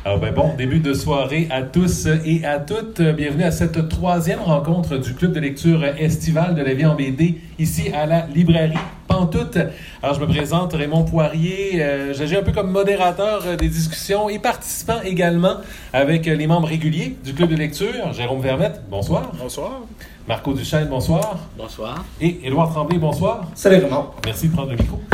Alors bon début de soirée à tous et à toutes. Bienvenue à cette troisième rencontre du Club de lecture estivale de la vie en BD, ici à la librairie Pantoute. Alors je me présente, Raymond Poirier. J'agis un peu comme modérateur des discussions et participant également avec les membres réguliers du Club de lecture. Jérôme Vermette, bonsoir. Bonsoir. Marco Duchesne, bonsoir. Bonsoir. Et Édouard Tremblay, bonsoir. Salut Raymond. Merci de prendre le micro.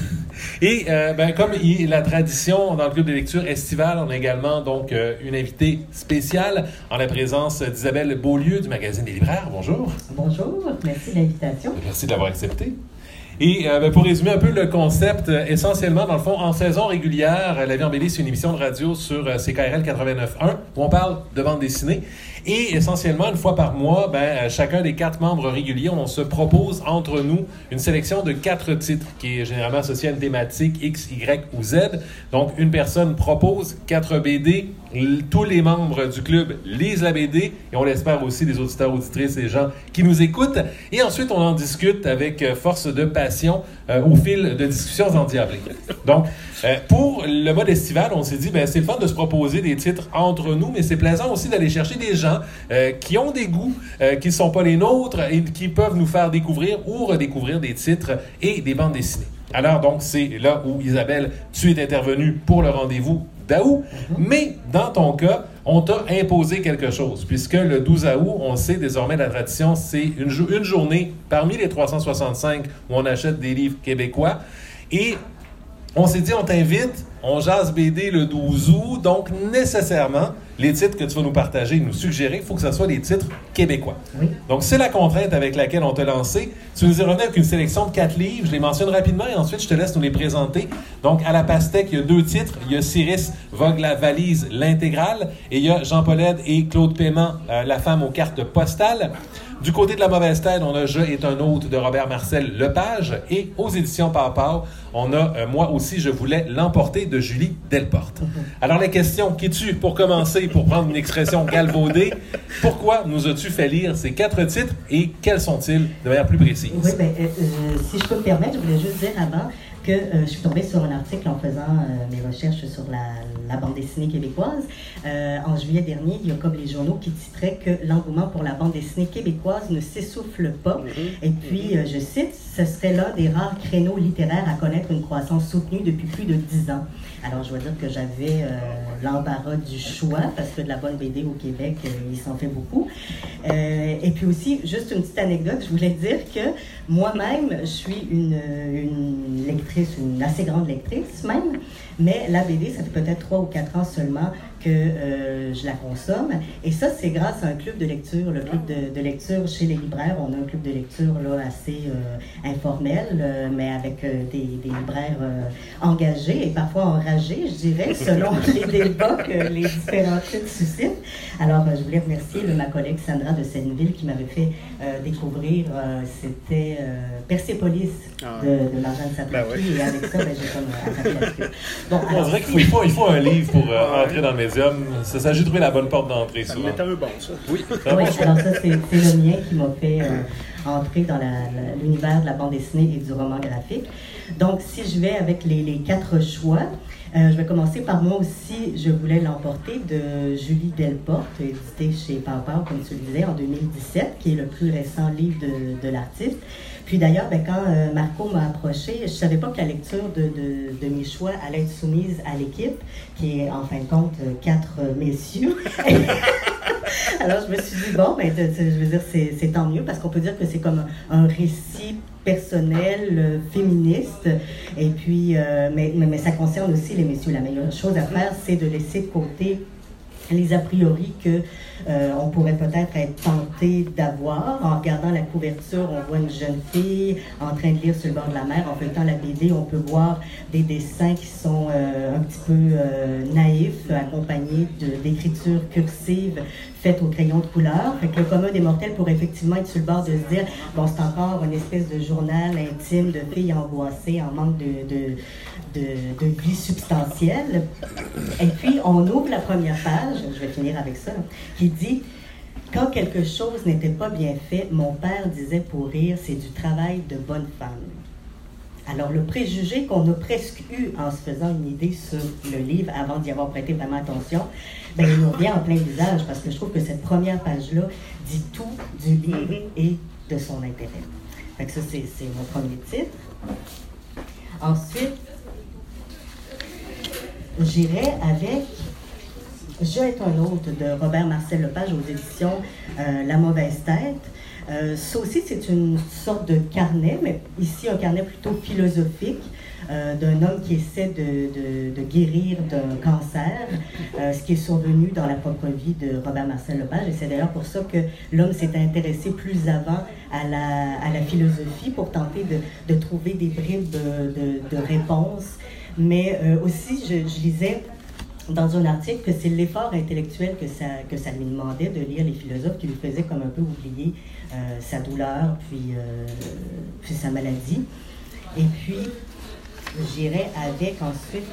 Et comme la tradition dans le Club de lecture estivale, on a également donc une invitée spéciale en la présence d'Isabelle Beaulieu du magazine des libraires. Bonjour. Bonjour, merci de l'invitation. Merci de l'avoir accepté. Et pour résumer un peu le concept, essentiellement, dans le fond, en saison régulière, La vie en BD, c'est une émission de radio sur CKRL 89.1 où on parle de bande dessinée. Et essentiellement, une fois par mois, chacun des 4 membres réguliers, on se propose entre nous une sélection de 4 titres qui est généralement associée à une thématique X, Y ou Z. Donc, une personne propose 4 BD. Tous les membres du club lisent la BD et on l'espère aussi des auditeurs, auditrices et gens qui nous écoutent. Et ensuite, on en discute avec force de passion au fil de discussions endiablées. Donc, pour le mode estival, on s'est dit, c'est le fun de se proposer des titres entre nous, mais c'est plaisant aussi d'aller chercher des gens qui ont des goûts qui ne sont pas les nôtres et qui peuvent nous faire découvrir ou redécouvrir des titres et des bandes dessinées. Alors, donc, c'est là où, Isabelle, tu es intervenue pour le rendez-vous d'août, mais dans ton cas, on t'a imposé quelque chose, puisque le 12 août, on sait désormais la tradition, c'est une journée parmi les 365 où on achète des livres québécois, et on s'est dit, on t'invite, on jase BD le 12 août, donc nécessairement, les titres que tu vas nous partager, nous suggérer, il faut que ce soit des titres québécois. Oui. Donc, c'est la contrainte avec laquelle on t'a lancé. Tu nous es revenu avec une sélection de 4 livres. Je les mentionne rapidement et ensuite, je te laisse nous les présenter. Donc, à la pastèque, il y a 2 titres. Il y a Cyrus Vogue la valise, l'intégrale. Et il y a Jean Paulette et Claude Paiement, La femme aux cartes postales. Du côté de la mauvaise tête, on a Je est un hôte de Robert-Marcel Lepage. Et aux éditions Pau, on a Moi aussi, je voulais l'emporter de Julie Delporte. Alors, la question qui tue pour commencer, pour prendre une expression galvaudée, pourquoi nous as-tu fait lire ces 4 titres et quels sont-ils de manière plus précise? Oui, si je peux me permettre, je voulais juste dire avant que je suis tombée sur un article en faisant mes recherches sur la bande dessinée québécoise. En juillet dernier, il y a comme les journaux qui titraient que l'engouement pour la bande dessinée québécoise ne s'essouffle pas. Et puis, je cite, « Ce serait l'un des rares créneaux littéraires à connaître une croissance soutenue depuis plus de 10 ans. » Alors, je dois dire que j'avais l'embarras du choix, parce que de la bonne BD au Québec, il s'en fait beaucoup. Et puis aussi, juste une petite anecdote, je voulais dire que moi-même, je suis une lectrice, une assez grande lectrice même, mais la BD, ça fait peut-être 3 ou 4 ans seulement que je la consomme. Et ça, c'est grâce à un club de lecture, le club de lecture chez les libraires. On a un club de lecture là, assez informel, mais avec des libraires engagés et parfois enragés, je dirais, selon les débats que les différents titres suscitent. Alors, je voulais remercier ma collègue Sandra de Senneville qui m'avait fait découvrir, c'était Persépolis de Marjane Satrapi. Oui. Et avec ça, j'ai comme attrapé la suite. Bon, On dirait qu'il faut un livre pour entrer dans le médium. Ça s'agit de trouver la bonne porte d'entrée, Ça souvent. me mettait un bon, ça. Oui, Oui, alors ça, c'est le mien qui m'a fait entrer dans l'univers de la bande dessinée et du roman graphique. Donc, si je vais avec les 4 choix, je vais commencer par Moi aussi, je voulais l'emporter de Julie Delporte, édité chez Pau, comme tu le disais, en 2017, qui est le plus récent livre de l'artiste. Puis d'ailleurs, quand Marco m'a approché, je ne savais pas que la lecture de mes choix allait être soumise à l'équipe, qui est en fin de compte 4 messieurs. Alors je me suis dit, je veux dire, c'est tant mieux, parce qu'on peut dire que c'est comme un récit personnel, féministe, et puis, mais ça concerne aussi les messieurs. La meilleure chose à faire, c'est de laisser de côté les a priori que on pourrait peut-être être tenté d'avoir. En regardant la couverture, on voit une jeune fille en train de lire sur le bord de la mer. En feuilletant la BD, on peut voir des dessins qui sont un petit peu naïfs, accompagnés d'écritures cursives faites au crayon de couleur. Fait que le commun des mortels pourrait effectivement être sur le bord de se dire, c'est encore une espèce de journal intime de filles angoissées en manque de vie substantielle. Et puis, on ouvre la première page, je vais finir avec ça, qui dit « Quand quelque chose n'était pas bien fait, mon père disait pour rire, c'est du travail de bonne femme. » Alors, le préjugé qu'on a presque eu en se faisant une idée sur le livre avant d'y avoir prêté vraiment attention, ben, il nous revient en plein visage parce que je trouve que cette première page-là dit tout du livre et de son intérêt. Fait que ça, c'est mon premier titre. Ensuite, j'irai avec Je est un autre de Robert Marcel Lepage aux éditions La Mauvaise Tête. Ça aussi, c'est une sorte de carnet, mais ici un carnet plutôt philosophique d'un homme qui essaie de guérir d'un cancer, ce qui est survenu dans la propre vie de Robert Marcel Lepage. Et c'est d'ailleurs pour ça que l'homme s'est intéressé plus avant à la philosophie pour tenter de trouver des bribes de réponses. Mais aussi, je lisais dans un article que c'est l'effort intellectuel que ça lui demandait de lire les philosophes qui lui faisait comme un peu oublier sa douleur puis sa maladie. Et puis, j'irai avec ensuite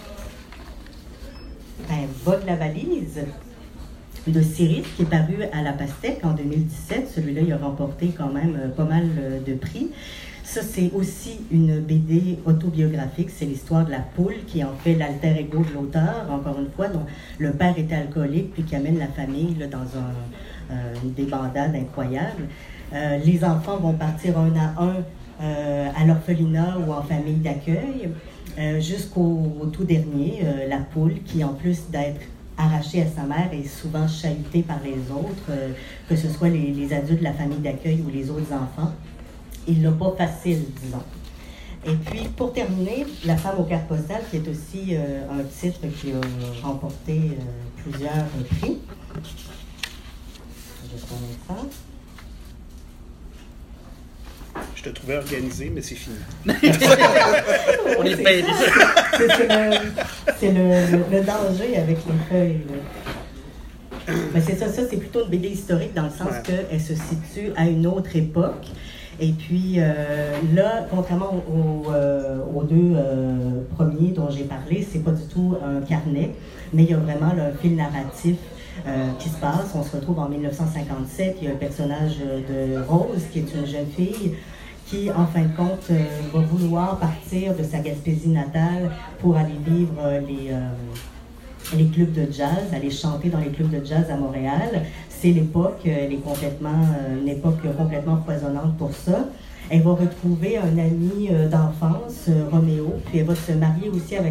Va de la valise de Cyril qui est paru à la Pastèque en 2017. Celui-là, il a remporté quand même pas mal de prix. Ça, c'est aussi une BD autobiographique. C'est l'histoire de la poule qui en fait l'alter ego de l'auteur, encore une fois, dont le père était alcoolique puis qui amène la famille là, dans une débandade incroyable. Les enfants vont partir un à un à l'orphelinat ou en famille d'accueil, jusqu'au tout dernier, la poule qui, en plus d'être arrachée à sa mère, est souvent chahutée par les autres, que ce soit les adultes de la famille d'accueil ou les autres enfants. Il l'a pas facile, disons. Et puis, pour terminer, La femme aux cartes postales, qui est aussi un titre qui a remporté plusieurs prix. Je vais prendre ça. Je te trouvais organisé, mais c'est fini. On est payé. C'est le danger avec les feuilles. Mais c'est ça c'est plutôt une BD historique dans le sens qu'elle se situe à une autre époque. Et puis là, contrairement aux deux premiers dont j'ai parlé, c'est pas du tout un carnet, mais il y a vraiment là, un fil narratif qui se passe. On se retrouve en 1957, il y a le personnage de Rose, qui est une jeune fille, qui, en fin de compte, va vouloir partir de sa Gaspésie natale pour aller vivre les clubs de jazz, aller chanter dans les clubs de jazz à Montréal. C'est l'époque, elle est une époque complètement foisonnante pour ça. Elle va retrouver un ami d'enfance, Roméo, puis elle va se marier aussi avec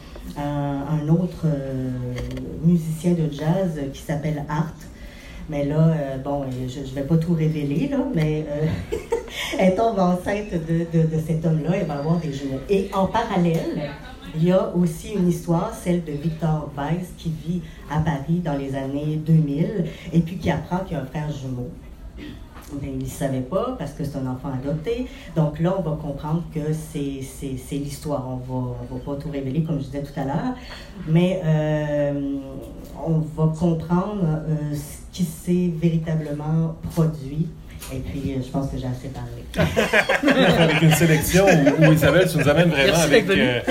un autre musicien de jazz qui s'appelle Art. Mais là, je ne vais pas tout révéler, là, mais elle tombe enceinte de cet homme-là, elle va avoir des jumeaux. Et en parallèle, il y a aussi une histoire, celle de Victor Weiss, qui vit à Paris dans les années 2000, et puis qui apprend qu'il y a un frère jumeau. Mais il ne savait pas, parce que c'est un enfant adopté. Donc là, on va comprendre que c'est l'histoire. On va pas tout révéler, comme je disais tout à l'heure, mais on va comprendre ce qui s'est véritablement produit. Et puis, je pense que j'ai assez parlé. Avec une sélection où Isabelle, tu nous amènes vraiment avec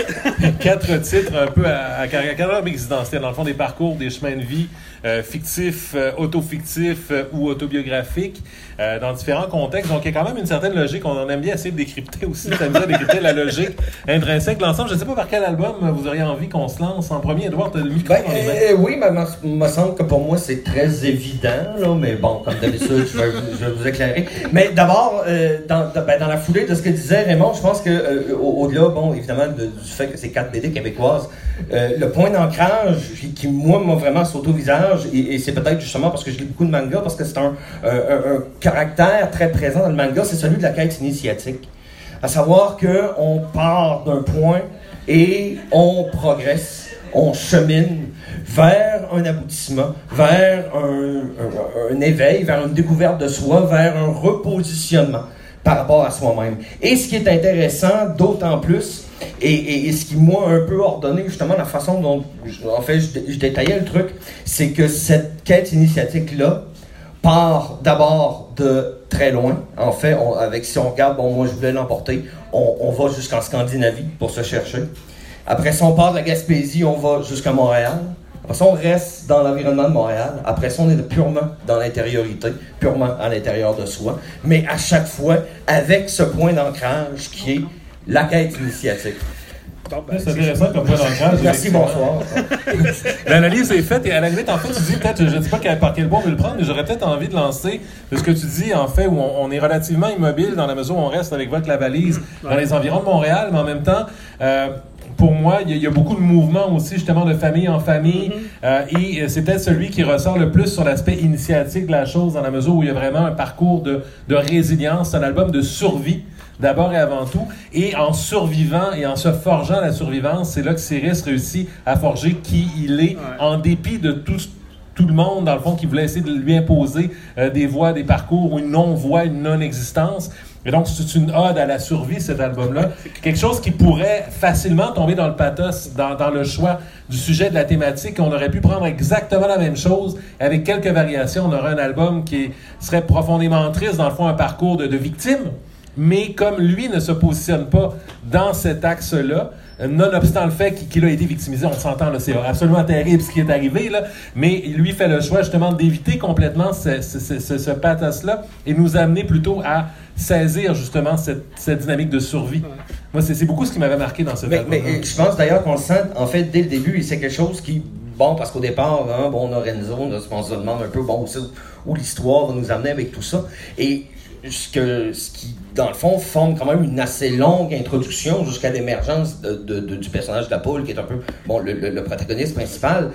4 titres un peu à caractère existentiel. Dans le fond, des parcours, des chemins de vie fictifs, auto-fictifs ou autobiographiques dans différents contextes. Donc, il y a quand même une certaine logique. On en aime bien essayer de décrypter aussi. Ça nous a décrypter la logique intrinsèque de l'ensemble. Je ne sais pas par quel album vous auriez envie qu'on se lance en premier. Edouard, tu as le micro dans les mains. Oui, il me semble que pour moi, c'est très évident. Là, mais bon, comme d'habitude, je vais vous éclairer. Mais d'abord, dans la foulée de ce que disait Raymond, je pense que au-delà, évidemment, du fait que c'est 4 BD québécoises, le point d'ancrage qui moi, m'a vraiment sauté au visage, et c'est peut-être justement parce que je lis beaucoup de manga, parce que c'est un caractère très présent dans le manga, c'est celui de la quête initiatique. À savoir qu'on part d'un point et on progresse, on chemine vers un aboutissement, vers un éveil, vers une découverte de soi, vers un repositionnement par rapport à soi-même. Et ce qui est intéressant, d'autant plus, et ce qui m'a un peu ordonné justement la façon dont, je détaillais le truc, c'est que cette quête initiatique-là part d'abord de très loin. En fait, si on regarde, moi je voulais l'emporter, on va jusqu'en Scandinavie pour se chercher. Après ça, on part de la Gaspésie, on va jusqu'à Montréal. Après ça, on reste dans l'environnement de Montréal. Après ça, on est purement dans l'intériorité, purement à l'intérieur de soi. Mais à chaque fois, avec ce point d'ancrage qui est la quête initiatique. C'est intéressant comme point d'ancrage. Merci, bonsoir. L'analyse est faite et à la limite, en fait, tu dis peut-être, je ne sais pas par quel bout on veut le prendre, mais j'aurais peut-être envie de lancer de ce que tu dis, en fait, où on est relativement immobile dans la mesure où on reste avec votre la valise dans les environs de Montréal, mais en même temps, pour moi, il y a beaucoup de mouvements aussi, justement, de famille en famille, et c'est peut-être celui qui ressort le plus sur l'aspect initiatique de la chose, dans la mesure où il y a vraiment un parcours de résilience, c'est un album de survie, d'abord et avant tout, et en survivant et en se forgeant la survivance, c'est là que Cyrus réussit à forger qui il est, en dépit de tout le monde, dans le fond, qui voulait essayer de lui imposer des voies, des parcours, ou une non-voie, une non-existence. Et donc, c'est une ode à la survie, cet album-là. Quelque chose qui pourrait facilement tomber dans le pathos, dans le choix du sujet, de la thématique. On aurait pu prendre exactement la même chose, avec quelques variations. On aurait un album qui serait profondément triste, dans le fond, un parcours de victime. Mais comme lui ne se positionne pas dans cet axe-là, nonobstant le fait qu'il a été victimisé, on s'entend, là, c'est absolument terrible ce qui est arrivé, là, mais lui fait le choix justement d'éviter complètement ce pathos-là et nous amener plutôt à saisir justement cette dynamique de survie. Moi, c'est beaucoup ce qui m'avait marqué dans cet album. Mais je pense d'ailleurs qu'on le sent, en fait, dès le début, et c'est quelque chose qui... Bon, parce qu'au départ, on a Renzo, on se demande un peu, où l'histoire va nous amener avec tout ça. Et ce qui, dans le fond, forme quand même une assez longue introduction jusqu'à l'émergence du personnage de la poule, qui est un peu le protagoniste principal.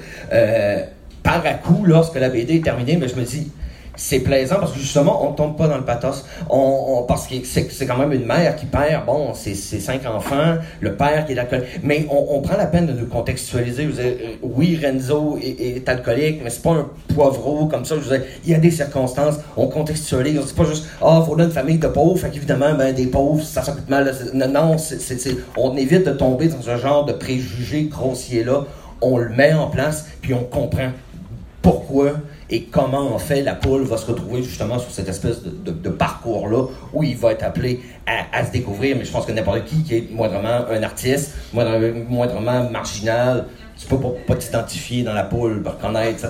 Par à coup, lorsque la BD est terminée, je me dis... C'est plaisant parce que justement, on ne tombe pas dans le pathos. Parce que c'est quand même une mère qui perd, ses 5 enfants, le père qui est alcoolique. Mais on prend la peine de nous contextualiser. Vous savez, oui, Renzo est alcoolique, mais c'est pas un poivreau comme ça. Il y a des circonstances, on contextualise. C'est pas juste, faut là une famille de pauvres, fait qu'évidemment, des pauvres, ça coûte mal. Non, on évite de tomber dans ce genre de préjugés grossiers-là. On le met en place, puis on comprend pourquoi et comment, en fait, la poule va se retrouver justement sur cette espèce de parcours-là où il va être appelé à se découvrir. Mais je pense que n'importe qui est moindrement un artiste, moindrement marginal, tu peux pas t'identifier dans la poule pour reconnaître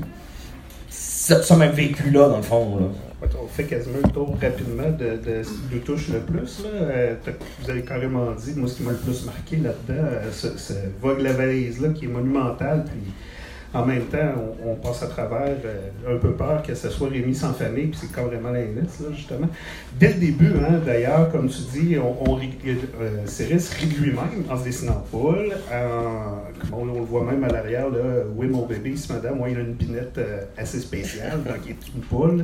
ce même vécu-là, dans le fond. Là. On fait quasiment le tour rapidement de ce qui nous touche le plus. Là. Vous avez carrément dit, moi, ce qui m'a le plus marqué là-dedans, ce Vogue la valise-là qui est monumental, puis en même temps, on passe à travers un peu peur que ce soit Rémi sans famille, puis c'est carrément l'inverse, là, justement. Dès le début, d'ailleurs, comme tu dis, Cyrus rit de lui-même en se dessinant poule. On le voit même à l'arrière, là, oui, mon bébé, ici, madame, moi, il a une pinette assez spéciale, donc il est une poule.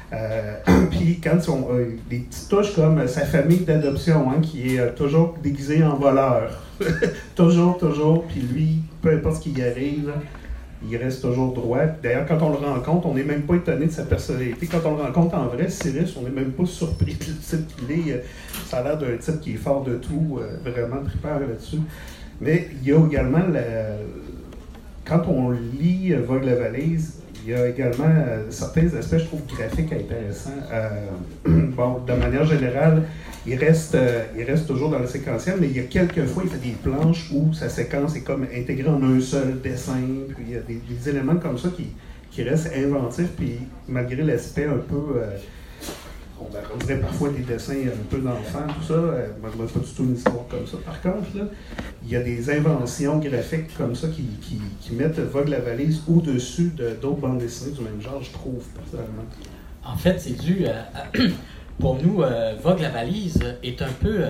Puis quand des petites touches comme sa famille d'adoption, qui est toujours déguisée en voleur. toujours, puis lui, peu importe ce qui y arrive, il reste toujours droit. D'ailleurs, quand on le rencontre, on n'est même pas étonné de sa personnalité. Quand on le rencontre en vrai, Cyrus, on n'est même pas surpris du type qu'il est. Ça a l'air d'un type qui est fort de tout, vraiment trippant là-dessus. Mais il y a également, quand on lit Vogue la valise, il y a également certains aspects, je trouve, graphiques intéressants. De manière générale, il reste toujours dans le séquentiel, mais il y a quelques fois, il fait des planches où sa séquence est comme intégrée en un seul dessin. Puis il y a des éléments comme ça qui restent inventifs, puis malgré l'aspect un peu... on dirait parfois des dessins un peu d'enfants, tout ça. Moi, je ne vois pas du tout une histoire comme ça. Par contre, là, il y a des inventions graphiques comme ça qui mettent Vogue la valise au-dessus d'autres bandes dessinées du même genre, je trouve, personnellement. En fait, c'est dû pour nous, Vogue la valise est un peu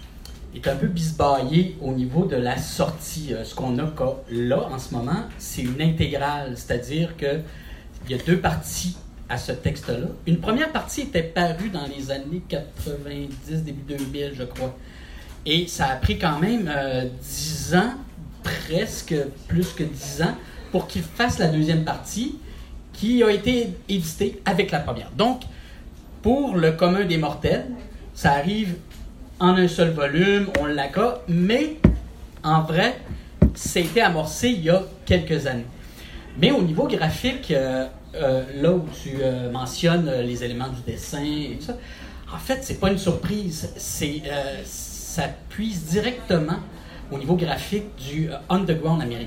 bisbaillé au niveau de la sortie. Ce qu'on a là, en ce moment, c'est une intégrale. C'est-à-dire qu'il y a 2 parties à ce texte-là. Une première partie était parue dans les années 90, début 2000, je crois. Et ça a pris quand même 10 ans, presque plus que 10 ans, pour qu'il fasse la deuxième partie, qui a été éditée avec la première. Donc, pour le commun des mortels, ça arrive en un seul volume, on l'accorde, mais en vrai, ça a été amorcé il y a quelques années. Mais au niveau graphique, là où tu mentionnes les éléments du dessin et tout ça, en fait, c'est pas une surprise. Ça puise directement au niveau graphique du underground américain.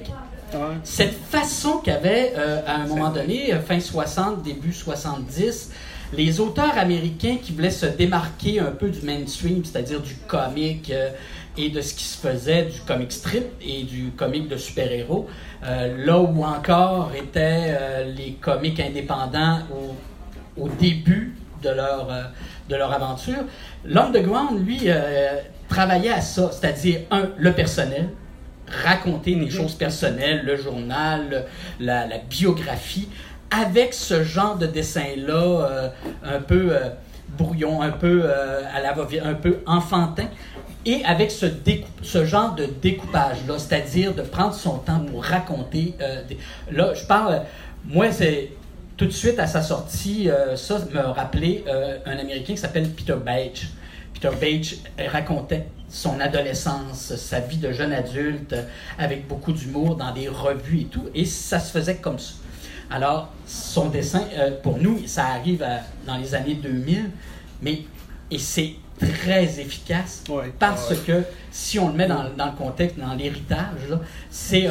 Cette façon qu'avait, à un moment donné, fin 60, début 70, les auteurs américains qui voulaient se démarquer un peu du mainstream, c'est-à-dire du comic et de ce qui se faisait, du comic strip et du comic de super-héros, là où encore étaient les comics indépendants au début de leur aventure. L'Underground, lui, travaillait à ça, c'est-à-dire, le personnel, raconter des choses personnelles, le journal, la biographie, avec ce genre de dessin-là, un peu brouillon, un peu un peu enfantin, et avec ce genre de découpage-là, c'est-à-dire de prendre son temps pour raconter. Là, je parle, moi, c'est tout de suite à sa sortie, ça me rappelait un Américain qui s'appelle Peter Beige. Peter Beige racontait son adolescence, sa vie de jeune adulte, avec beaucoup d'humour dans des revues et tout, et ça se faisait comme ça. Alors, son dessin, pour nous, ça arrive dans les années 2000, et c'est très efficace, parce que si on le met dans le contexte, dans l'héritage, là, c'est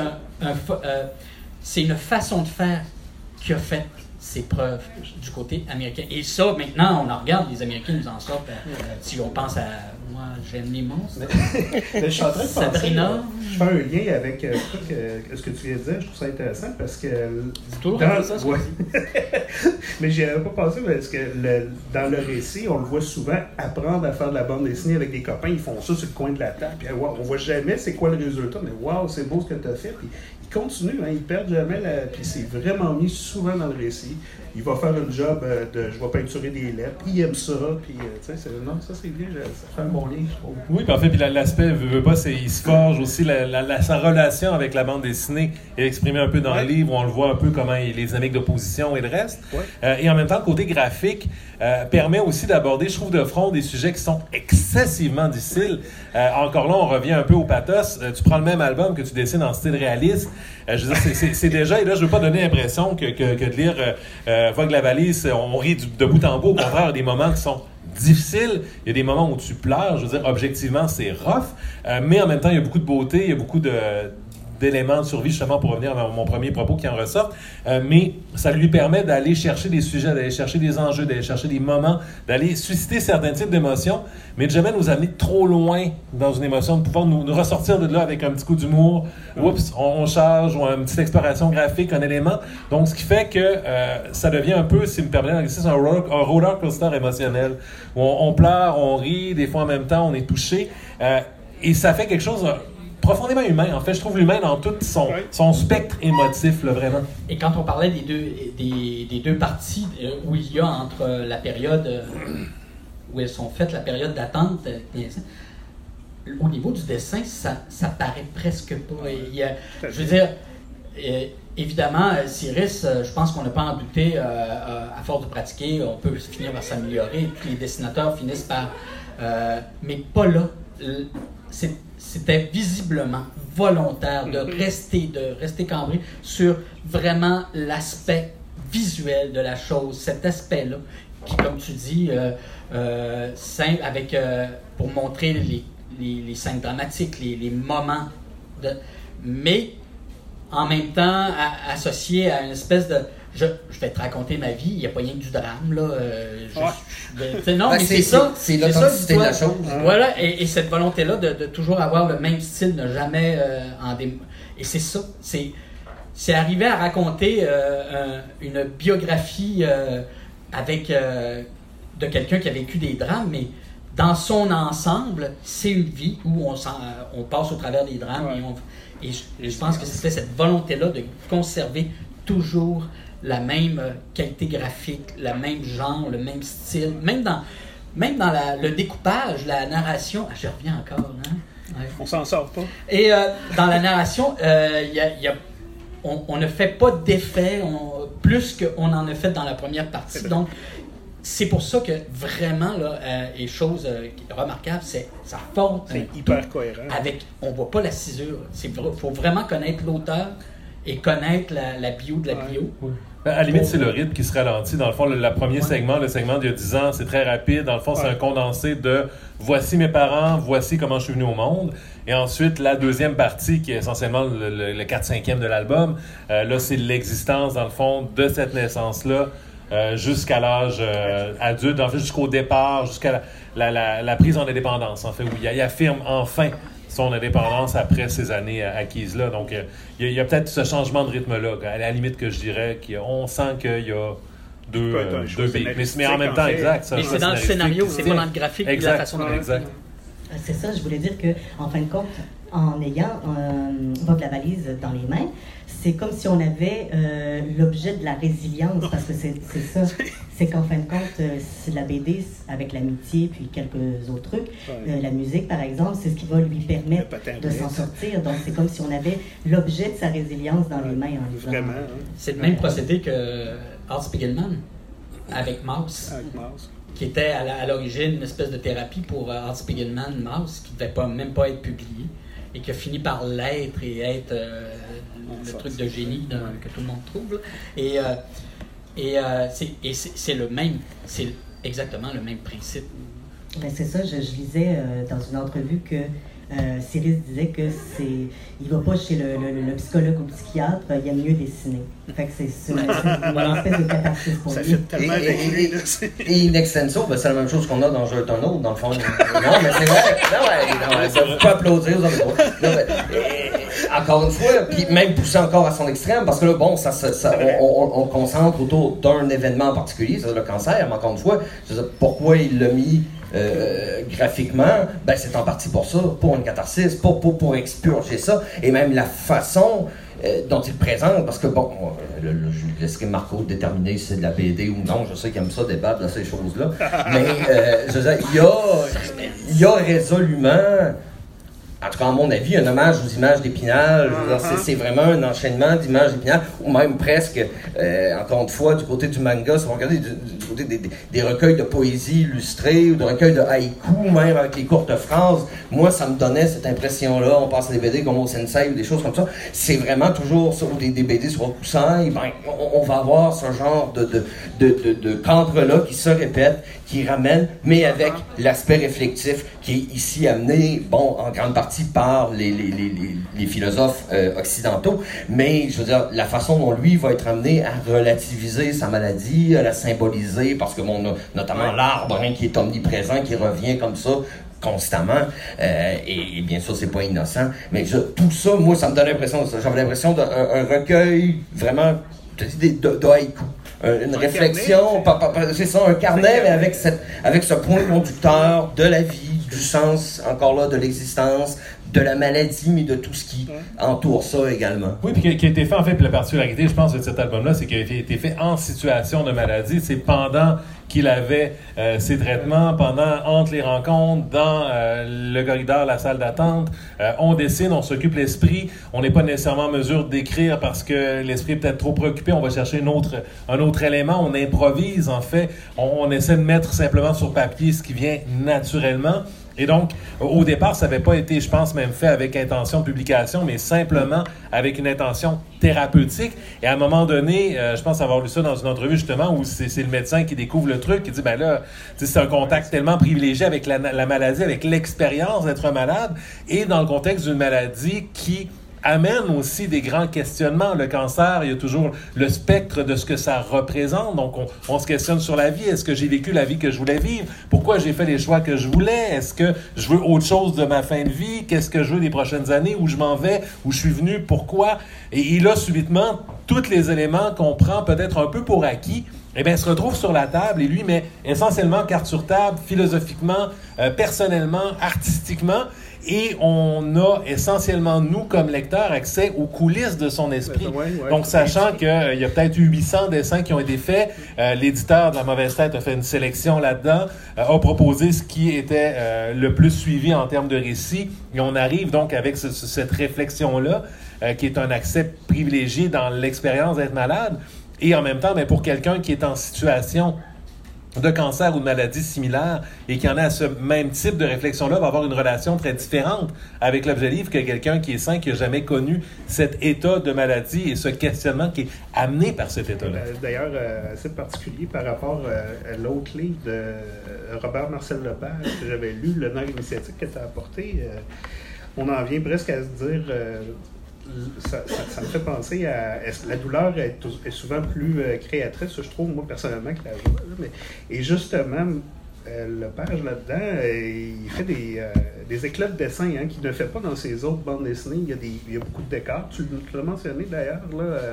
une façon de faire qui a fait ses preuves du côté américain. Et ça, maintenant, on en regarde, les Américains nous en sortent. Si on pense à... Moi, j'aime les monstres. Je suis en train de penser... Sabrina. Je fais un lien avec ce que tu viens de dire. Je trouve ça intéressant parce que... C'est toujours un peu ça, Mais j'y avais pas pensé parce que dans le récit, on le voit souvent apprendre à faire de la bande dessinée avec des copains. Ils font ça sur le coin de la table. Puis wow, on voit jamais c'est quoi le résultat. Mais wow, c'est beau ce que tu as fait. Puis ils continuent, ils perdent jamais. Puis c'est vraiment mis souvent dans le récit. Il va faire un job je vais peinturer des lettres. Il aime ça. Puis tu sais, non, ça c'est bien. Ça fait un bon lien, je trouve. Oui, puis en fait, puis l'aspect, veut pas, il se forge aussi sa relation avec la bande dessinée est exprimée un peu dans le livre, où on le voit un peu comment les dynamiques d'opposition et le reste. Et en même temps, le côté graphique permet aussi d'aborder, je trouve, de front des sujets qui sont excessivement difficiles. Encore là, on revient un peu au pathos. Tu prends le même album que tu dessines en style réaliste. Je veux dire, c'est déjà, et là, je veux pas donner l'impression que de lire Vogue la valise, on rit de bout en bout. Au contraire, il y a des moments qui sont difficiles. Il y a des moments où tu pleures. Je veux dire, objectivement, c'est rough. Mais en même temps, il y a beaucoup de beauté, il y a beaucoup d'éléments de survie, justement, pour revenir à mon premier propos qui en ressort. Mais ça lui permet d'aller chercher des sujets, d'aller chercher des enjeux, d'aller chercher des moments, d'aller susciter certains types d'émotions, mais de jamais nous amener trop loin dans une émotion, de pouvoir nous ressortir de là avec un petit coup d'humour. Oups, on charge, ou une petite exploration graphique, un élément. Donc, ce qui fait que ça devient un peu, si me permet d'anglicisme, un roller coaster émotionnel, où on pleure, on rit, des fois en même temps, on est touché. Et ça fait quelque chose... profondément humain, en fait. Je trouve l'humain dans tout son spectre émotif, là, vraiment. Et quand on parlait des deux parties où il y a entre la période où elles sont faites, la période d'attente, au niveau du dessin, ça paraît presque pas. Je veux dire, évidemment, Cyrus, je pense qu'on n'a pas en douté, à force de pratiquer, on peut finir par s'améliorer. Tous les dessinateurs finissent par... mais pas là. C'était visiblement volontaire de rester cambré sur vraiment l'aspect visuel de la chose, cet aspect-là, qui, comme tu dis, simple, avec, pour montrer les scènes dramatiques, les moments, mais en même temps associé à une espèce de... Je vais te raconter ma vie, il n'y a pas rien que du drame, là. Non, mais c'est ça. C'est l'authenticité de la chose. Voilà, et cette volonté-là de toujours avoir le même style, ne jamais Et c'est ça. C'est arriver à raconter une biographie avec de quelqu'un qui a vécu des drames, mais dans son ensemble, c'est une vie où on passe au travers des drames. Et je pense que c'était cette volonté-là de conserver toujours la même qualité graphique, le même genre, le même style, même dans le découpage, la narration. Je reviens encore, hein? Ouais. On s'en sort pas. Et dans la narration, on ne fait pas d'effet plus qu'on en a fait dans la première partie. Donc, c'est pour ça que vraiment, là, et chose remarquable, c'est ça forme. C'est hyper cohérent. On voit pas la cisure. Il faut vraiment connaître l'auteur et connaître la bio de la bio. Oui. À la limite, c'est le rythme qui se ralentit. Dans le fond, le premier segment, le segment d'il y a 10 ans, c'est très rapide. Dans le fond, c'est un condensé de « voici mes parents, voici comment je suis venu au monde ». Et ensuite, la deuxième partie, qui est essentiellement le 4/5e de l'album, là, c'est l'existence, dans le fond, de cette naissance-là jusqu'à l'âge adulte, en fait, jusqu'au départ, jusqu'à la prise en indépendance, en fait, où il affirme enfin son indépendance après ces années acquises-là. Donc, il y a peut-être ce changement de rythme-là, à la limite que je dirais, qu'on sent qu'il y a deux beats. Mais en même temps, exact. Mais c'est dans le scénario, c'est pas dans le graphique et la façon de exact. C'est ça, je voulais dire qu'en fin de compte, en ayant Vogue la valise dans les mains, c'est comme si on avait l'objet de la résilience, parce que c'est ça. C'est qu'en fin de compte, c'est la BD avec l'amitié puis quelques autres trucs. La musique, par exemple, c'est ce qui va lui permettre de s'en sortir. Donc, c'est comme si on avait l'objet de sa résilience dans les mains en lisant. Vraiment. C'est le même procédé que Art Spiegelman avec Mouse. Qui était à l'origine une espèce de thérapie pour Art Spiegelman, Mouse, qui ne devait même pas être publié, et qui a fini par l'être et être le truc de génie que tout le monde trouve. C'est le même, c'est exactement le même principe. Ben c'est ça, je lisais dans une entrevue que Cyrus disait que il va pas chez le psychologue ou le psychiatre, il aime mieux dessiner. Fait que c'est une espèce de catharsis pour lui. Ça fait tellement avec lui. Et in extenso, ben, c'est la même chose qu'on a dans Jeu d'un autre, dans le fond. Non, mais c'est vrai. Non, ça vous peut applaudir, vous avez le droit. Encore une fois, puis même pousser encore à son extrême, parce que là, bon, on concentre autour d'un événement en particulier, c'est le cancer, mais encore une fois, pourquoi il l'a mis graphiquement, ben c'est en partie pour ça, pour une catharsis, pour expurger ça, et même la façon dont il présente, parce que bon, je laisserai Marco déterminer si c'est de la BD ou non, je sais qu'il aime ça débattre de ces choses-là, mais je veux dire, il y a résolument, en tout cas, à mon avis, un hommage aux images d'Épinal. C'est vraiment un enchaînement d'images d'Épinal, ou même presque, encore une fois, du côté du manga, si vous regardez du côté des recueils de poésie illustrée, ou de recueils de haïku, même avec les courtes phrases. Moi, ça me donnait cette impression-là. On passe à des BD comme au Sensei, ou des choses comme ça. C'est vraiment toujours ça, ou des BD sur un coussin. Et ben, on va avoir ce genre de cadre-là qui se répète, qui ramène, mais avec l'aspect réflexif qui est ici amené, bon, en grande partie par les philosophes occidentaux, mais je veux dire, la façon dont lui va être amené à relativiser sa maladie, à la symboliser, parce que bon, on a notamment l'arbre qui est omniprésent, qui revient comme ça constamment, et bien sûr, c'est pas innocent, mais tout ça, moi, ça me donne l'impression, j'avais l'impression d'un recueil vraiment de haïku. Une réflexion, c'est ça, un carnet, mais avec ce point conducteur de la vie, du sens, encore là, de l'existence, de la maladie, mais de tout ce qui entoure ça également. Oui, puis qui a été fait, en fait, puis la particularité, je pense, de cet album-là, c'est qu'il a été fait en situation de maladie. C'est pendant qu'il avait ses traitements, entre les rencontres, dans le corridor, la salle d'attente. On dessine, on s'occupe l'esprit. On n'est pas nécessairement en mesure d'écrire parce que l'esprit est peut-être trop préoccupé. On va chercher un autre élément. On improvise, en fait. On essaie de mettre simplement sur papier ce qui vient naturellement. Et donc, au départ, ça n'avait pas été, je pense, même fait avec intention de publication, mais simplement avec une intention thérapeutique. Et à un moment donné, je pense avoir lu ça dans une entrevue, justement, où c'est le médecin qui découvre le truc, qui dit, ben là, c'est un contact tellement privilégié avec la maladie, avec l'expérience d'être malade, et dans le contexte d'une maladie qui amène aussi des grands questionnements. Le cancer, il y a toujours le spectre de ce que ça représente. Donc, on se questionne sur la vie. Est-ce que j'ai vécu la vie que je voulais vivre? Pourquoi j'ai fait les choix que je voulais? Est-ce que je veux autre chose de ma fin de vie? Qu'est-ce que je veux des prochaines années? Où je m'en vais? Où je suis venu? Pourquoi? Et là, subitement, tous les éléments qu'on prend peut-être un peu pour acquis, eh bien, se retrouve sur la table et lui met essentiellement carte sur table, philosophiquement, personnellement, artistiquement. Et on a essentiellement, nous, comme lecteurs, accès aux coulisses de son esprit. Donc, sachant qu'il y a peut-être 800 dessins qui ont été faits, l'éditeur de La Mauvaise Tête a fait une sélection là-dedans, a proposé ce qui était le plus suivi en termes de récit. Et on arrive donc avec cette réflexion-là, qui est un accès privilégié dans l'expérience d'être malade. Et en même temps, pour quelqu'un qui est en situation de cancer ou de maladies similaires et qui en a à ce même type de réflexion-là va avoir une relation très différente avec l'objet livre que quelqu'un qui est sain, qui n'a jamais connu cet état de maladie et ce questionnement qui est amené par cet état-là. D'ailleurs, assez particulier par rapport à l'autre livre de Robert Marcel Lepage que j'avais lu, Le nerf initiatique que tu as apporté. On en vient presque à se dire... Ça me fait penser à... La douleur est souvent plus créatrice, je trouve, moi, personnellement, que la joie. Et justement, Lepage, là-dedans, il fait des éclats de dessin qu'il ne fait pas dans ses autres bandes dessinées. Il y a beaucoup de décors. Tu l'as mentionné, d'ailleurs,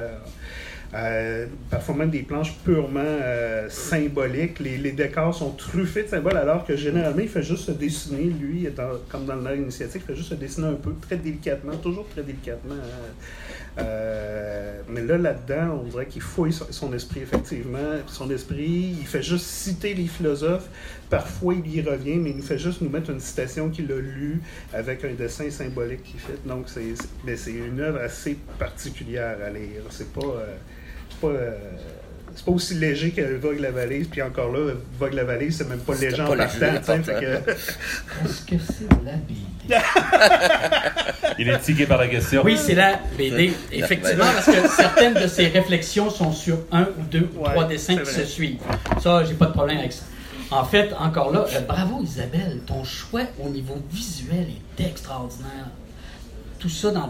parfois même des planches purement symboliques. Les décors sont truffés de symboles, alors que généralement, il fait juste se dessiner, lui, comme dans le nerf initiatique, il fait juste se dessiner un peu, très délicatement, toujours très délicatement. Mais là-dedans, on dirait qu'il fouille son esprit, effectivement. Son esprit, il fait juste citer les philosophes. Parfois, il y revient, mais il nous fait juste nous mettre une citation qu'il a lue avec un dessin symbolique qu'il fait. Donc, c'est une œuvre assez particulière à lire. C'est pas aussi léger que Vogue la valise, puis encore là, Vogue la valise, c'est même pas léger en partant. Est-ce que c'est la BD? Il est tiqué par la question. Oui, c'est la BD, effectivement, parce que certaines de ses réflexions sont sur un ou deux ou trois dessins qui se suivent. Ça, j'ai pas de problème avec ça. En fait, encore là, bravo Isabelle, ton choix au niveau visuel est extraordinaire. Tout ça dans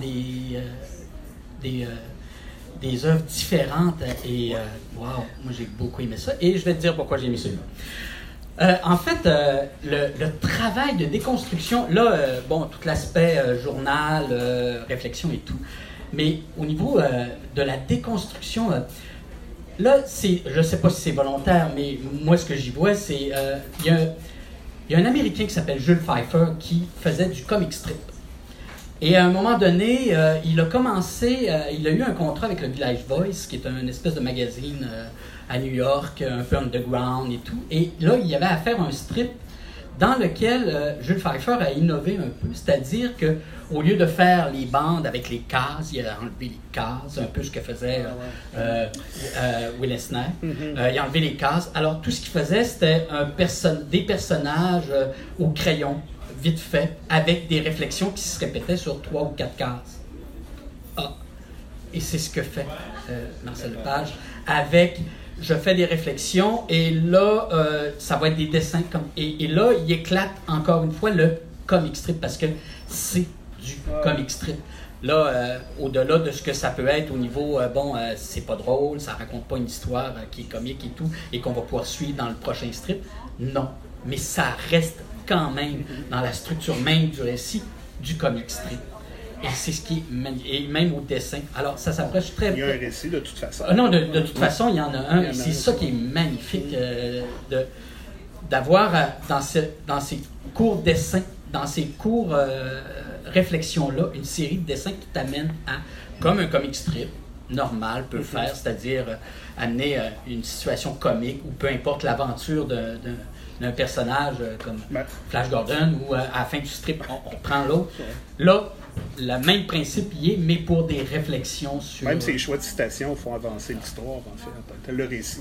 des œuvres différentes et wow, moi j'ai beaucoup aimé ça et je vais te dire pourquoi j'ai aimé celui-là. En fait, le travail de déconstruction, là, tout l'aspect journal, réflexion et tout, mais au niveau de la déconstruction, là, je ne sais pas si c'est volontaire, mais moi ce que j'y vois, c'est il y a un Américain qui s'appelle Jules Pfeiffer qui faisait du comic strip. Et à un moment donné, il a eu un contrat avec le Village Voice, qui est une espèce de magazine à New York, un peu underground et tout. Et là, il y avait à faire un strip dans lequel Jules Pfeiffer a innové un peu. C'est-à-dire qu'au lieu de faire les bandes avec les cases, il a enlevé les cases, un peu ce que faisait Will Eisner. Il a enlevé les cases. Alors, tout ce qu'il faisait, c'était des personnages au crayon, vite fait, avec des réflexions qui se répétaient sur 3 ou 4 cases. Et c'est ce que fait Marcel Lepage avec... Je fais des réflexions et là, ça va être des dessins. Et là, il éclate encore une fois le comic strip parce que c'est du comic strip. Là, au-delà de ce que ça peut être au niveau, c'est pas drôle, ça raconte pas une histoire qui est comique et tout, et qu'on va pouvoir suivre dans le prochain strip. Non, mais ça reste quand même dans la structure même du récit du comic strip. Et c'est ce qui est et même au dessin. Alors, ça s'approche très... Il y a un récit, de toute façon. Non, de toute façon, il y en a un. Et c'est ça qui est magnifique, d'avoir dans ces courts dessins, dans ces courts réflexions-là, une série de dessins qui t'amène à, comme un comic strip normal peut faire, c'est-à-dire amener une situation comique ou peu importe l'aventure d'un personnage comme Flash Gordon ou à la fin du strip, on prend l'autre. Là, le même principe y est, mais pour des réflexions sur... Même ces choix de citation font avancer l'histoire, en fait, le récit.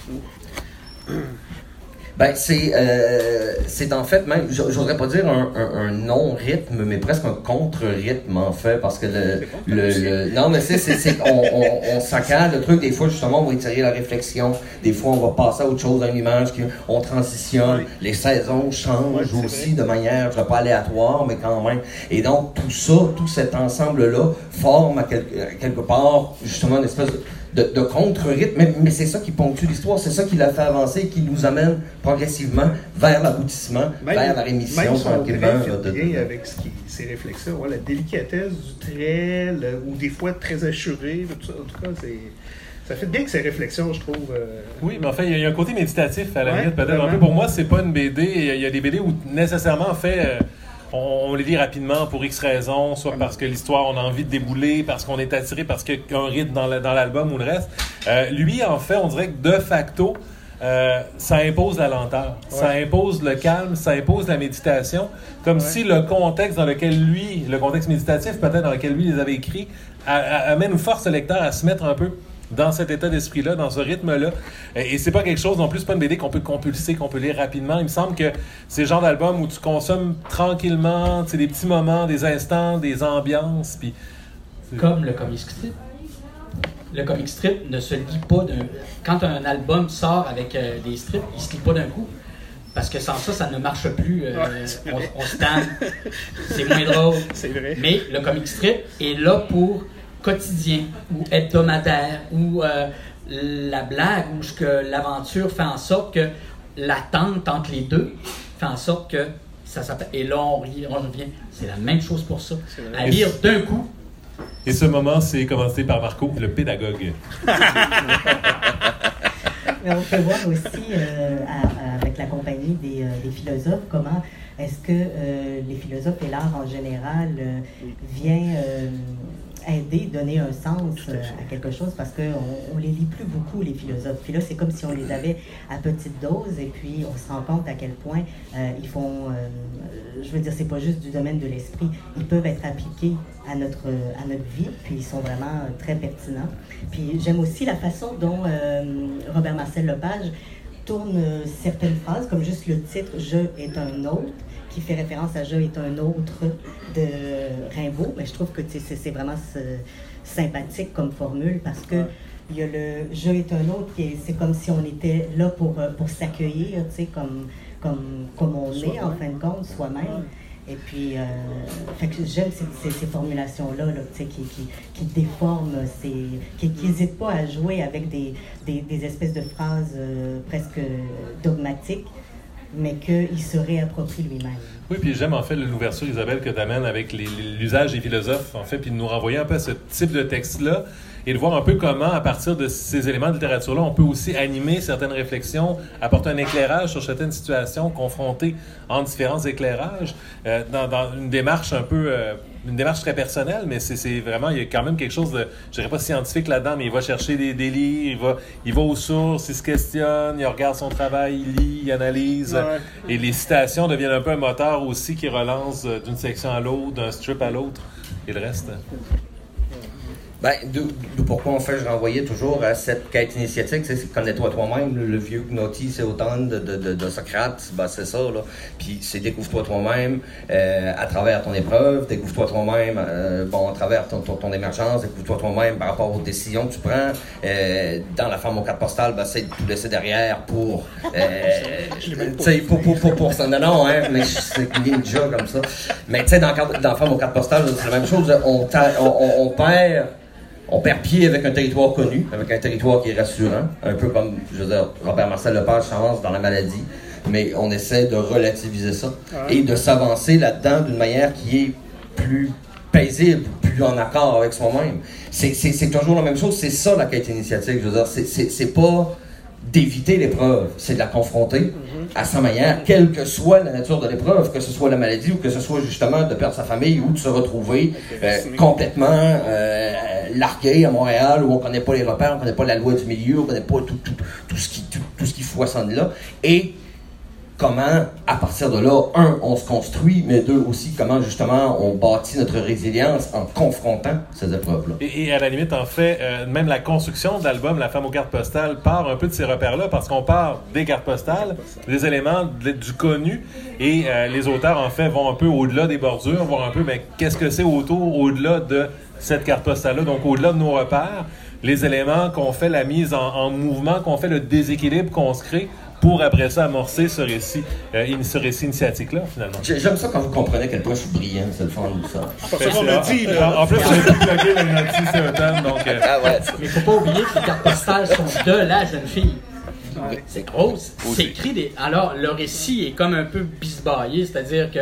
Ben, c'est en fait même, j'oserais pas dire un non-rythme, mais presque un contre-rythme, en fait, parce que non, mais on saccade le truc, des fois, justement, on va étirer la réflexion, des fois, on va passer à autre chose, à une image, on transitionne, les saisons changent aussi de manière, je dirais pas aléatoire, mais quand même. Et donc, tout cet ensemble-là forme à quelque part, justement, une espèce de contre-rythme, mais c'est ça qui ponctue l'histoire, c'est ça qui l'a fait avancer et qui nous amène progressivement vers l'aboutissement, vers la rémission. Même son trait fait bien avec ces réflexions, la délicatesse du trait, ou des fois très assuré, tout ça, en tout cas, ça fait bien que ces réflexions, je trouve... Oui, mais en fait, il y a un côté méditatif à la limite, peut-être. Un peu pour moi, c'est pas une BD, il y a des BD où nécessairement fait... On les lit rapidement pour X raisons, soit parce que l'histoire, on a envie de débouler, parce qu'on est attiré, parce qu'il y a un rythme dans l'album ou le reste. Lui, en fait, on dirait que de facto, ça impose la lenteur, ça impose le calme, ça impose la méditation, comme si le contexte dans lequel le contexte méditatif peut-être dans lequel lui les avait écrits, amène ou force le lecteur à se mettre un peu dans cet état d'esprit-là, dans ce rythme-là. Et c'est pas quelque chose non plus, c'est pas une BD qu'on peut compulser, qu'on peut lire rapidement. Il me semble que c'est le genre d'album où tu consommes tranquillement, des petits moments, des instants, des ambiances. Puis comme le comic strip. Le comic strip ne se lit pas d'un... Quand un album sort avec des strips, il se lit pas d'un coup. Parce que sans ça, ça ne marche plus. On se tanne. C'est moins drôle. C'est vrai. Mais le comic strip est là pour quotidien ou hebdomadaire ou la blague ou ce que l'aventure fait en sorte que l'attente entre les deux fait en sorte que ça s'appelle... Et là, on revient. C'est la même chose pour ça. À lire d'un coup. Et ce moment, c'est commencé par Marco, le pédagogue. Mais on peut voir aussi, avec la compagnie des philosophes, comment est-ce que les philosophes et l'art en général vient aider, donner un sens à quelque chose, parce qu'on les lit plus beaucoup, les philosophes. Puis là, c'est comme si on les avait à petite dose, et puis on se rend compte à quel point ils font... je veux dire, c'est pas juste du domaine de l'esprit. Ils peuvent être appliqués à notre vie, puis ils sont vraiment très pertinents. Puis j'aime aussi la façon dont Robert Marcel Lepage tourne certaines phrases, comme juste le titre « Je est un autre », qui fait référence à « Je est un autre » de Rimbaud. Mais je trouve que c'est vraiment sympathique comme formule, parce que il y a le « Je est un autre », c'est comme si on était là pour s'accueillir, comme on est, en fin de compte, soi-même. Et puis, fait que j'aime ces formulations-là, qui déforment, qui n'hésitent pas à jouer avec des espèces de phrases presque dogmatiques, mais qu'il se réapproprie lui-même. Oui, puis j'aime en fait l'ouverture, Isabelle, que tu amènes avec l'usage des philosophes, en fait, puis de nous renvoyer un peu à ce type de texte-là, et de voir un peu comment, à partir de ces éléments de littérature-là, on peut aussi animer certaines réflexions, apporter un éclairage sur certaines situations, confronter en différents éclairages, dans une démarche un peu... une démarche très personnelle, mais c'est vraiment, il y a quand même quelque chose de, je dirais pas scientifique là-dedans, mais il va chercher des livres, il va aux sources, il se questionne, il regarde son travail, il lit, il analyse, et les citations deviennent un peu un moteur aussi qui relance d'une section à l'autre, d'un strip à l'autre, et le reste... Ben, d'où pourquoi je renvoyais toujours à cette quête initiatique, c'est connais-toi toi-même, le vieux Gnoti, c'est autant de Socrate, ben c'est ça, là. Puis c'est découvre-toi toi-même à travers ton épreuve, découvre-toi toi-même à travers ton émergence, découvre-toi toi-même par rapport aux décisions que tu prends. Dans La femme aux cartes postales, ben c'est de tout laisser derrière pour... tu sais, pour ça. Non, hein, mais c'est ninja comme ça. Mais tu sais, dans La femme aux cartes postales, c'est la même chose, on perd pied avec un territoire connu, avec un territoire qui est rassurant, un peu comme, je veux dire, Robert Marcel Lepage s'avance dans La maladie, mais on essaie de relativiser ça et de s'avancer là-dedans d'une manière qui est plus paisible, plus en accord avec soi-même. C'est toujours la même chose, c'est ça la quête initiatique, je veux dire, c'est pas d'éviter l'épreuve, c'est de la confronter à sa manière, quelle que soit la nature de l'épreuve, que ce soit la maladie ou que ce soit justement de perdre sa famille ou de se retrouver complètement largué à Montréal où on connaît pas les repères, on connaît pas la loi du milieu, on connaît pas tout ce qui foisonne là. Et comment, à partir de là, on se construit, mais deux, aussi, comment, justement, on bâtit notre résilience en confrontant ces épreuves-là. Et à la limite, en fait, même la construction de l'album La femme aux cartes postales part un peu de ces repères-là, parce qu'on part des cartes postales, des éléments du connu, et les auteurs, en fait, vont un peu au-delà des bordures, voir un peu, mais qu'est-ce que c'est au-delà de cette carte postale-là, donc au-delà de nos repères, les éléments qu'on fait, la mise en mouvement, qu'on fait, le déséquilibre qu'on se crée, pour après ça amorcer ce récit initiatique-là, finalement. J'aime ça quand vous comprenez à quel point je suis brillant, c'est le fun de ça. C'est ça qu'on a dit, là. En plus, on a pu plugger le Gnoti, c'est un thème, donc... Mais il ne faut pas oublier que les cartes postales sont de la jeune fille. C'est gros. C'est écrit Alors, le récit est comme un peu bisbaillé, c'est-à-dire que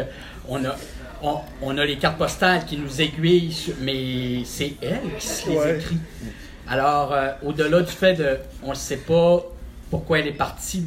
on a les cartes postales qui nous aiguillent, mais c'est elle qui se les écrit. Alors, au-delà du fait on ne sait pas pourquoi elle est partie,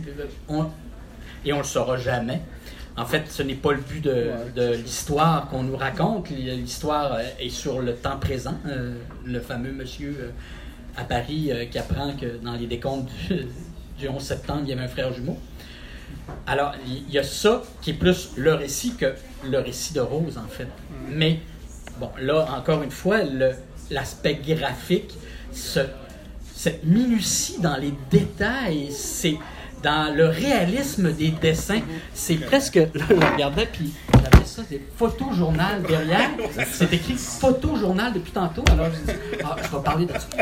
et on ne le saura jamais. En fait, ce n'est pas le but de l'histoire qu'on nous raconte. L'histoire est sur le temps présent. Le fameux monsieur à Paris qui apprend que dans les décomptes du 11 septembre, il y avait un frère jumeau. Alors, il y a ça qui est plus le récit que le récit de Rose, en fait. Mais, bon, là, encore une fois, l'aspect graphique cette minutie dans les détails, c'est dans le réalisme des dessins. C'est presque... Là, je regardais, puis j'avais ça, c'est photojournal derrière. C'est écrit photojournal depuis tantôt. Alors, je dis, je vais parler de ça.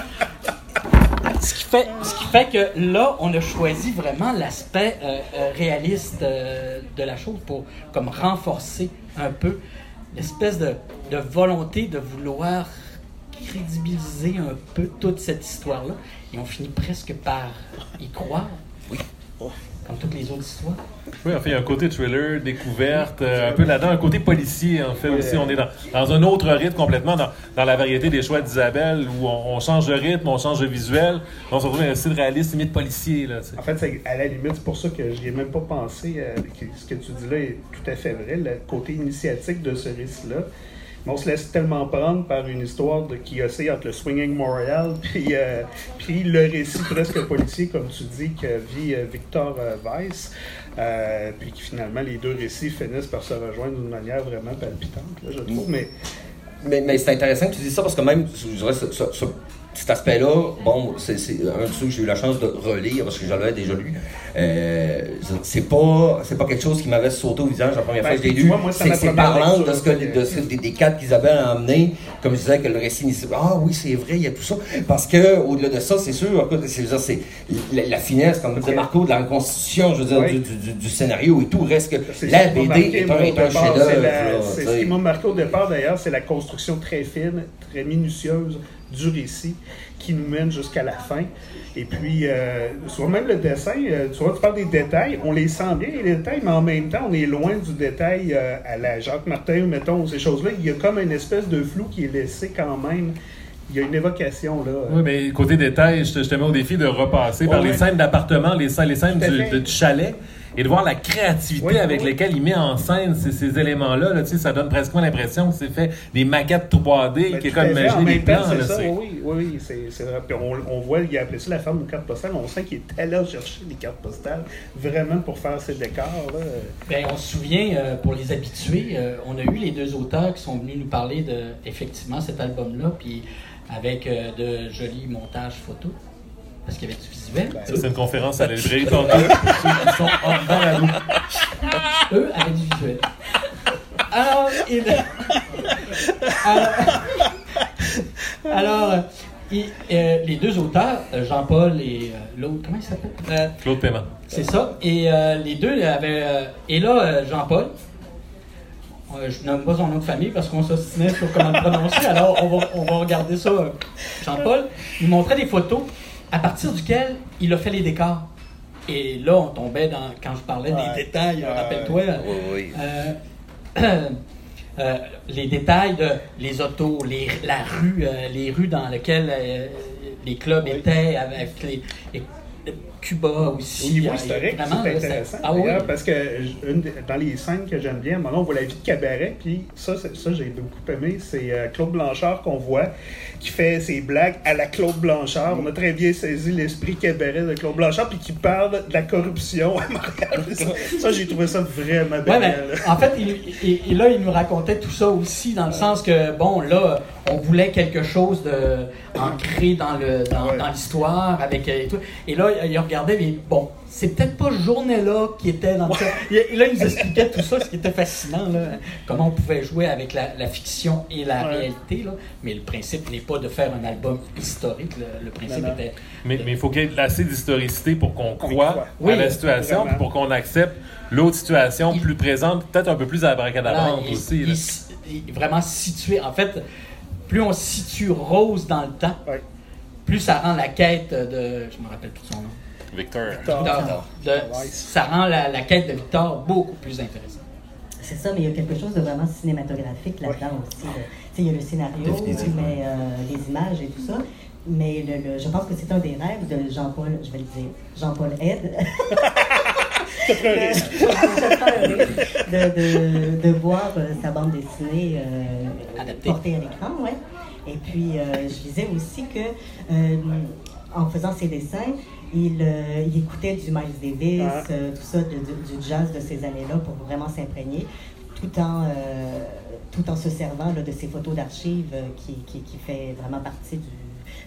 Ce qui fait que là, on a choisi vraiment l'aspect réaliste de la chose pour comme renforcer un peu l'espèce de volonté de vouloir crédibiliser un peu toute cette histoire-là. Et on finit presque par y croire. Oui. Comme toutes les autres histoires. Oui, en fait, il y a un côté thriller, découverte, un peu là-dedans, un côté policier, en fait, aussi. On est dans un autre rythme complètement, dans la variété des choix d'Isabelle, où on change de rythme, on change de visuel, on se retrouve dans un style réaliste, limite policier, là, en fait, à la limite, c'est pour ça que je n'y ai même pas pensé. Ce que tu dis là est tout à fait vrai, le côté initiatique de ce récit-là. Mais on se laisse tellement prendre par une histoire qui oscille entre le swinging Montréal puis le récit presque policier, comme tu dis, que vit Victor Weiss. Puis qui finalement, les deux récits finissent par se rejoindre d'une manière vraiment palpitante, là, je trouve. Mais c'est intéressant que tu dises ça parce que même, je dirais, cet aspect-là, bon, c'est un de ceux que j'ai eu la chance de relire parce que je l'avais déjà lu. C'est pas quelque chose qui m'avait sauté au visage la première fois que je l'ai lu. C'est parlant de des quatre qu'Isabelle a emmenés, comme je disais, que le récit initial. Ah oui, c'est vrai, il y a tout ça. Parce que au-delà de ça, c'est sûr, c'est la finesse, comme disait Marco, de la reconstitution, je veux dire, du scénario et tout. Reste que la BD est un chef-d'œuvre. C'est ce qui m'a marqué au départ, d'ailleurs, c'est la construction très fine, très minutieuse du récit qui nous mène jusqu'à la fin. Et puis, soit même le dessin, tu vois, tu parles des détails, on les sent bien, les détails, mais en même temps, on est loin du détail à la Jacques Martin, mettons, ces choses-là. Il y a comme une espèce de flou qui est laissé quand même. Il y a une évocation, là. Oui, mais côté détail, je te mets au défi de repasser par les scènes d'appartement, les scènes du chalet, et de voir la créativité avec laquelle il met en scène ces éléments-là. Là, ça donne presque l'impression que c'est fait des maquettes 3D qui est comme imaginé des plans. C'est ça, oui, c'est vrai. Puis on voit, il a appelé ça la femme aux cartes postales. On sent qu'il est allé chercher des cartes postales vraiment pour faire ces décors. Là. Bien, on se souvient, pour les habitués, on a eu les deux auteurs qui sont venus nous parler de effectivement cet album-là, puis avec de jolis montages photos. Parce qu'il y avait du visuel. Ça, c'est une conférence à la librairie tantôt. Ceux qui sont hors balado. Eux avaient du visuel. Alors, les deux auteurs, Jean-Paul et l'autre, comment il s'appelle? Claude Paiement. C'est ça. Et les deux avaient... et là, Jean-Paul, je nomme pas son nom de famille parce qu'on s'ostinait sur comment le prononcer, alors on va regarder ça. Jean-Paul, il montrait des photos à partir duquel il a fait les décors. Et là, on tombait dans... Quand je parlais des détails, rappelle-toi, les détails de les autos, la rue, les rues dans lesquelles les clubs étaient, avec les Cuba aussi. Au niveau historique, c'est intéressant. Parce que dans les scènes que j'aime bien, maintenant on voit la vie de cabaret, puis ça j'ai beaucoup aimé, c'est Claude Blanchard qu'on voit, qui fait ses blagues à la Claude Blanchard. On a très bien saisi l'esprit cabaret de Claude Blanchard, puis qui parle de la corruption à Montréal. Ça, j'ai trouvé ça vraiment bien. Ouais, en fait, il nous racontait tout ça aussi, dans le sens que, bon, là, on voulait quelque chose ancré dans l'histoire, avec et tout. Et là, il regardait les... Bon, c'est peut-être pas ce journée-là qui était dans le cas. Et là, il nous expliquait tout ça, ce qui était fascinant, là, comment on pouvait jouer avec la fiction et la réalité, là. Mais le principe n'est pas de faire un album historique. Le principe était... Mais il faut qu'il y ait assez d'historicité pour qu'on croie à la situation, puis pour qu'on accepte l'autre situation plus présente, peut-être un peu plus abracadabrante aussi. Vraiment situé. En fait, plus on situe Rose dans le temps, plus ça rend la quête de... Je me rappelle plus son nom. Victor. Ça rend la quête de Victor beaucoup plus intéressante. C'est ça, mais il y a quelque chose de vraiment cinématographique là-dedans aussi. Il y a le scénario, mais les images et tout ça. Mais je pense que c'est un des rêves de Jean-Paul, je vais le dire, Jean-Paul Aide. de voir sa bande dessinée portée à l'écran, Et puis, je disais aussi que en faisant ses dessins, il écoutait du Miles Davis, tout ça, du jazz de ces années-là pour vraiment s'imprégner, tout en se servant de ces photos d'archives qui fait vraiment partie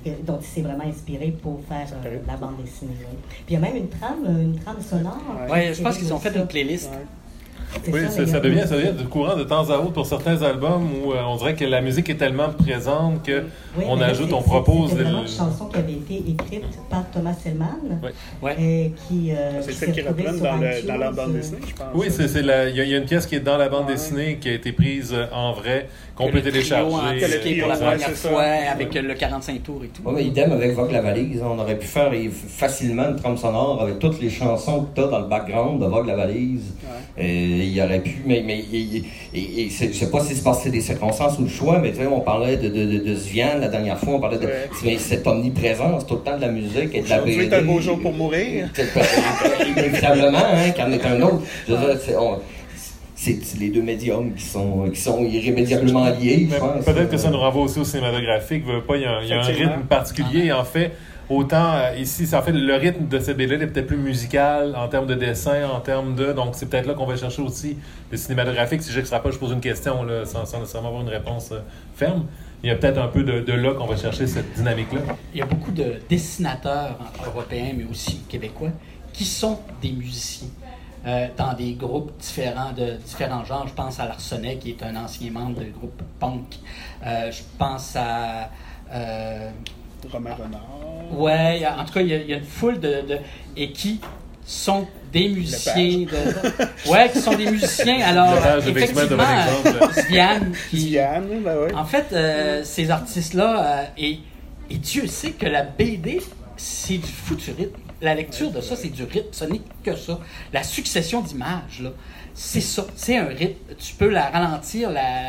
dont il s'est vraiment inspiré pour faire la bande dessinée. Oui. Puis il y a même une trame sonore. Oui, je pense qu'ils ont fait une playlist. Ouais. Oui, ça devient du courant de temps à autre pour certains albums où on dirait que la musique est tellement présente qu'on ajoute, on propose. C'est vraiment une chanson qui avait été écrite par Thomas Selman. C'est celle qui reprend dans la bande dessinée, je pense. Oui, il y a une pièce qui est dans la bande dessinée qui a été prise en vrai, qu'on peut télécharger. Que pour la première fois avec le 45 tours et tout. Oui, mais idem avec Vogue la valise. On aurait pu faire facilement une trame sonore avec toutes les chansons que tu as dans le background de Vogue la valise. Il y aurait pu, mais je sais pas si c'est parce que c'est des circonstances ou le choix, mais tu sais, on parlait de Sviane la dernière fois, on parlait de cette omniprésence tout le temps de la musique et de la BD. C'est un beau jour pour mourir. Inévitablement, qu'il y en ait un autre. Je veux dire, c'est les deux médiums qui sont irrémédiablement liés, je pense. Peut-être que ça nous renvoie aussi au cinématographique. Il y a un rythme particulier, en fait. Autant ici, en fait, le rythme de cette BD est peut-être plus musical en termes de dessin, en termes de... Donc, c'est peut-être là qu'on va chercher aussi le cinématographique. Si j'extrapole, je pose une question là, sans nécessairement avoir une réponse ferme. Il y a peut-être un peu de là qu'on va chercher cette dynamique-là. Il y a beaucoup de dessinateurs européens, mais aussi québécois, qui sont des musiciens dans des groupes de différents genres. Je pense à Larsonnet, qui est un ancien membre du groupe punk. Je pense à... Romain Renard. Ouais, en tout cas, il y a une foule et qui sont des musiciens. Qui sont des musiciens. Alors, effectivement, Sviane. Ben oui. En fait, ces artistes-là, et Dieu sait que la BD, c'est du futurisme. La lecture de ça, c'est du rythme. Ce n'est que ça. La succession d'images, là, c'est ça. C'est un rythme. Tu peux la ralentir,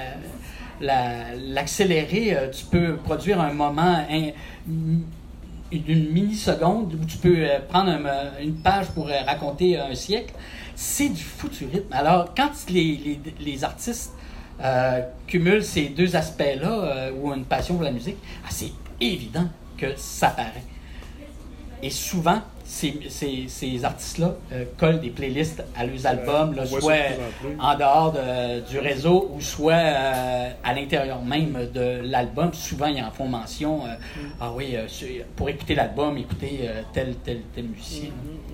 l'accélérer, tu peux produire un moment d'une milliseconde où tu peux prendre une page pour raconter un siècle. C'est du futurisme. Alors, quand les artistes cumulent ces deux aspects-là, ou une passion pour la musique, c'est évident que ça paraît. Et souvent, ces artistes-là collent des playlists à leurs albums, là, soit en dehors du réseau ou soit à l'intérieur même de l'album. Lieu, ils en font mention. Pour écouter l'album, écouter tel musicien.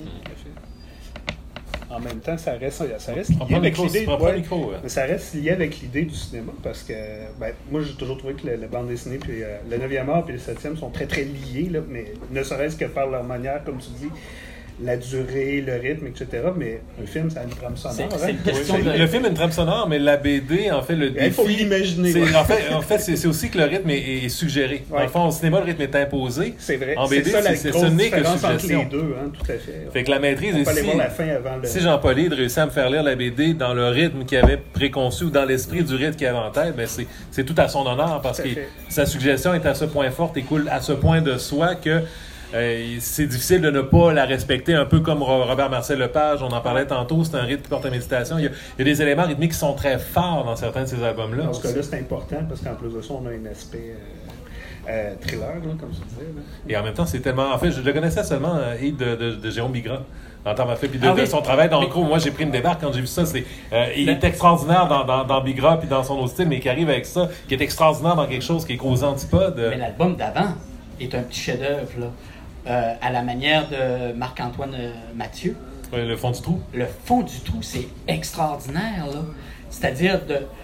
En même temps, ça reste lié avec l'idée. Ça reste lié avec l'idée du cinéma parce que moi j'ai toujours trouvé que la bande dessinée puis le 9e art puis le 7e sont très très liés, là, mais ne serait-ce que par leur manière, comme tu dis, la durée, le rythme, etc. Mais un film, ça a une trame sonore. Le film a une trame sonore, mais la BD, en fait, le défi... Il faut l'imaginer. En fait, c'est aussi que le rythme est suggéré. Dans le fond, au cinéma, le rythme est imposé. C'est vrai. En BD, ce n'est que suggestion. Entre les deux, tout à fait. Fait que la maîtrise est ici... Si Jean-Paul Hyde réussit à me faire lire la BD dans le rythme qu'il avait préconçu ou dans l'esprit du rythme qu'il avait en tête, c'est tout à son honneur parce que sa suggestion est à ce point forte et coule à ce point de soi que c'est difficile de ne pas la respecter, un peu comme Robert Marcel Lepage, on en parlait tantôt, c'est un rythme qui porte à méditation. Il y a des éléments rythmiques qui sont très forts dans certains de ces albums-là. Dans ce cas-là, c'est important parce qu'en plus de ça, on a un aspect thriller, là, comme tu disais. Là. Et en même temps, c'est tellement... En fait, je le connaissais seulement, Hyde de Jérôme Bigra. En temps puis de son travail dans le cours. Moi, j'ai pris une débarque quand j'ai vu ça. Il est extraordinaire dans Bigra puis dans son autre style, mais qui arrive avec ça, qui est extraordinaire dans quelque chose qui est aux antipodes. Mais l'album d'avant est un petit chef-d'œuvre, là. À la manière de Marc-Antoine Mathieu. Oui, le fond du trou. Le fond du trou, c'est extraordinaire, là. C'est-à-dire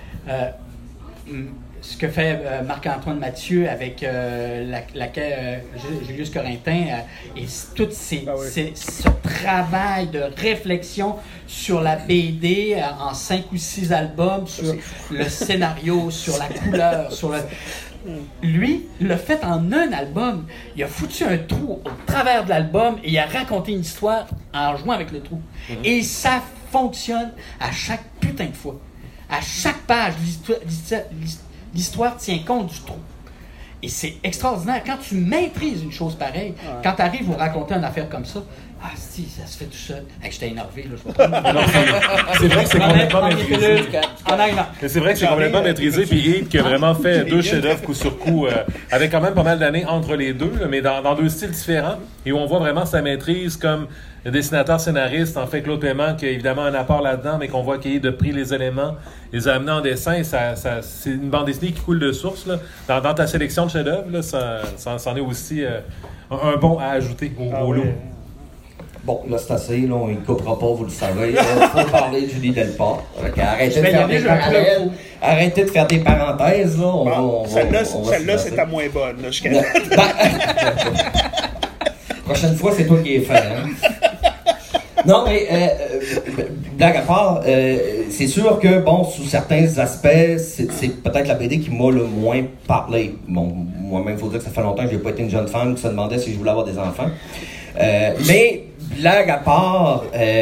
ce que fait Marc-Antoine Mathieu avec Julius Corentin et tout ce travail de réflexion sur la BD en 5 ou 6 albums, sur le scénario, sur la couleur, sur le... Lui, l'a fait en un album. Il a foutu un trou au travers de l'album et il a raconté une histoire en jouant avec le trou. Et ça fonctionne à chaque putain de fois. À chaque page, l'histoire tient compte du trou. Et c'est extraordinaire. Quand tu maîtrises une chose pareille, quand tu arrives à raconter une affaire comme ça, ça se fait tout seul. J'étais énervé, là. C'est vrai que c'est complètement maîtrisé. C'est vrai que c'est complètement maîtrisé. Puis Hyde qui a vraiment fait 2 chefs-d'œuvre coup sur coup, avec quand même pas mal d'années entre les deux, là, mais dans 2 styles différents. Et où on voit vraiment sa maîtrise comme dessinateur scénariste. En fait, Claude Paiement qui a évidemment un apport là-dedans, mais qu'on voit qu'Hyde a pris les éléments, les a amenés en dessin. C'est une bande dessinée qui coule de source. Là. Dans ta sélection grand chef-d'œuvre, là, c'en est aussi un bon à ajouter au lot. Bon, là, c'est assez, là, on ne coupera pas, vous le savez. Il faut parler de Julie Delport. Arrêtez de faire des parallèles. Arrêtez de faire des parenthèses, là. Celle-là, c'est ta moins bonne, là, prochaine fois, c'est toi qui es fait, hein? Non, mais blague à part, c'est sûr que, bon, sous certains aspects, c'est peut-être la BD qui m'a le moins parlé. Bon, moi-même, il faut dire que ça fait longtemps que je n'ai pas été une jeune femme qui se demandait si je voulais avoir des enfants. Mais, blague à part,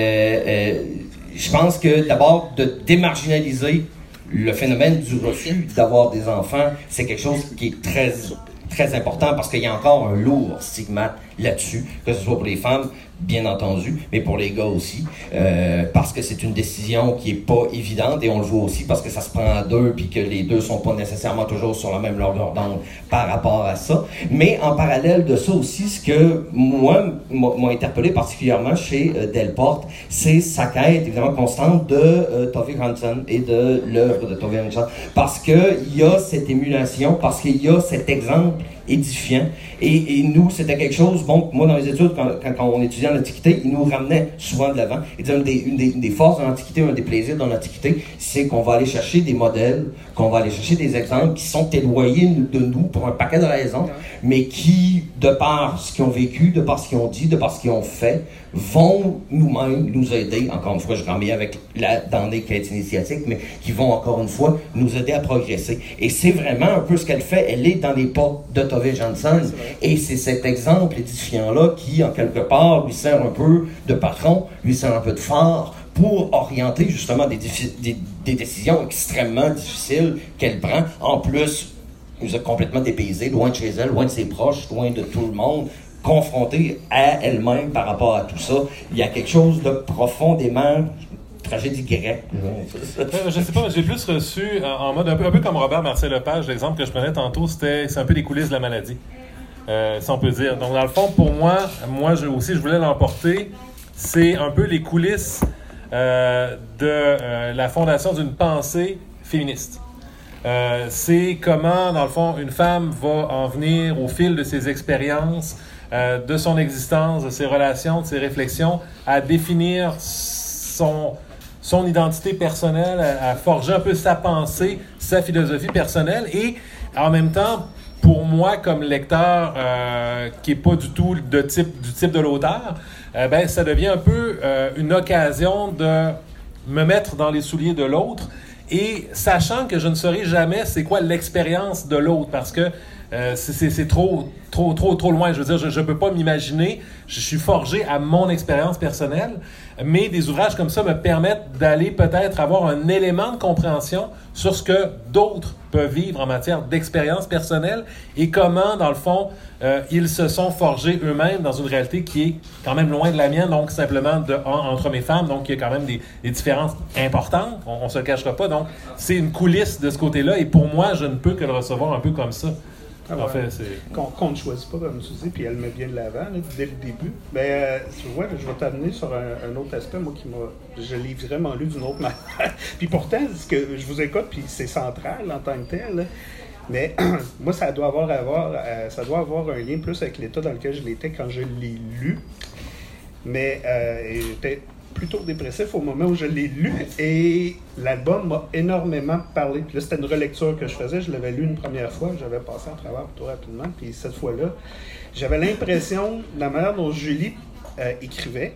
je pense que d'abord, de démarginaliser le phénomène du refus d'avoir des enfants, c'est quelque chose qui est très, très important parce qu'il y a encore un lourd stigmate là-dessus, que ce soit pour les femmes, bien entendu, mais pour les gars aussi, parce que c'est une décision qui est pas évidente et on le voit aussi parce que ça se prend à deux puis que les deux sont pas nécessairement toujours sur la même longueur d'onde par rapport à ça. Mais en parallèle de ça aussi, ce que moi m'a interpellé particulièrement chez Delport, c'est sa quête évidemment constante de Tove Jansson et de l'œuvre de Tove Jansson parce que il y a cette émulation, parce qu'il y a cet exemple édifiant. Et nous, c'était quelque chose, bon, moi dans les études, quand on étudiait en Antiquité, ils nous ramenaient souvent de l'avant. Et une des forces de l'Antiquité, un des plaisirs de l'Antiquité, c'est qu'on va aller chercher des modèles, qu'on va aller chercher des exemples qui sont éloignés de nous pour un paquet de raisons, mais qui, de par ce qu'ils ont vécu, de par ce qu'ils ont dit, de par ce qu'ils ont fait, vont nous-mêmes nous aider, encore une fois, je remets avec dans les quêtes initiatiques, mais qui vont, encore une fois, nous aider à progresser. Et c'est vraiment un peu ce qu'elle fait. Elle est dans les pas de Tove Jansson. Et c'est cet exemple édifiant-là qui, en quelque part, lui sert un peu de patron, lui sert un peu de phare pour orienter, justement, des décisions extrêmement difficiles qu'elle prend. En plus, elle nous a complètement dépaysés, loin de chez elle, loin de ses proches, loin de tout le monde, confrontée à elle-même par rapport à tout ça. Il y a quelque chose de profondément tragédie grecque. Je sais pas, j'ai plus reçu en mode un peu comme Robert Marcel Lepage, l'exemple que je prenais tantôt, c'est un peu les coulisses de la maladie, si on peut dire. Donc dans le fond, pour moi je voulais l'emporter, c'est un peu les coulisses de la fondation d'une pensée féministe. C'est comment, dans le fond, une femme va en venir au fil de ses expériences, de son existence, de ses relations, de ses réflexions, à définir son identité personnelle, à forger un peu sa pensée, sa philosophie personnelle. Et en même temps, pour moi, comme lecteur qui n'est pas du tout du type de l'auteur, ça devient un peu une occasion de me mettre dans les souliers de l'autre, et sachant que je ne saurais jamais c'est quoi l'expérience de l'autre, parce que c'est trop loin. Je veux dire, je peux pas m'imaginer. Je suis forgé à mon expérience personnelle, mais des ouvrages comme ça me permettent d'aller peut-être avoir un élément de compréhension sur ce que d'autres peuvent vivre en matière d'expérience personnelle et comment, dans le fond, ils se sont forgés eux-mêmes dans une réalité qui est quand même loin de la mienne, donc simplement entre hommes et femmes. Donc, il y a quand même des différences importantes, on se le cachera pas. Donc, c'est une coulisse de ce côté-là, et pour moi, je ne peux que le recevoir un peu comme ça. En fait, c'est... Qu'on ne choisit pas, comme tu dis, puis elle met bien de l'avant, là, dès le début. Mais tu vois, je vais t'amener sur un autre aspect, moi, je l'ai vraiment lu d'une autre manière. Puis pourtant, ce que je vous écoute, puis c'est central en tant que tel, là. Mais moi, ça doit avoir un lien plus avec l'état dans lequel je l'étais quand je l'ai lu. Mais j'étais plutôt dépressif au moment où je l'ai lu, et l'album m'a énormément parlé. Puis là, c'était une relecture que je faisais. Je l'avais lu une première fois, j'avais passé à travers tout rapidement. Puis cette fois-là, j'avais l'impression, de la manière dont Julie écrivait,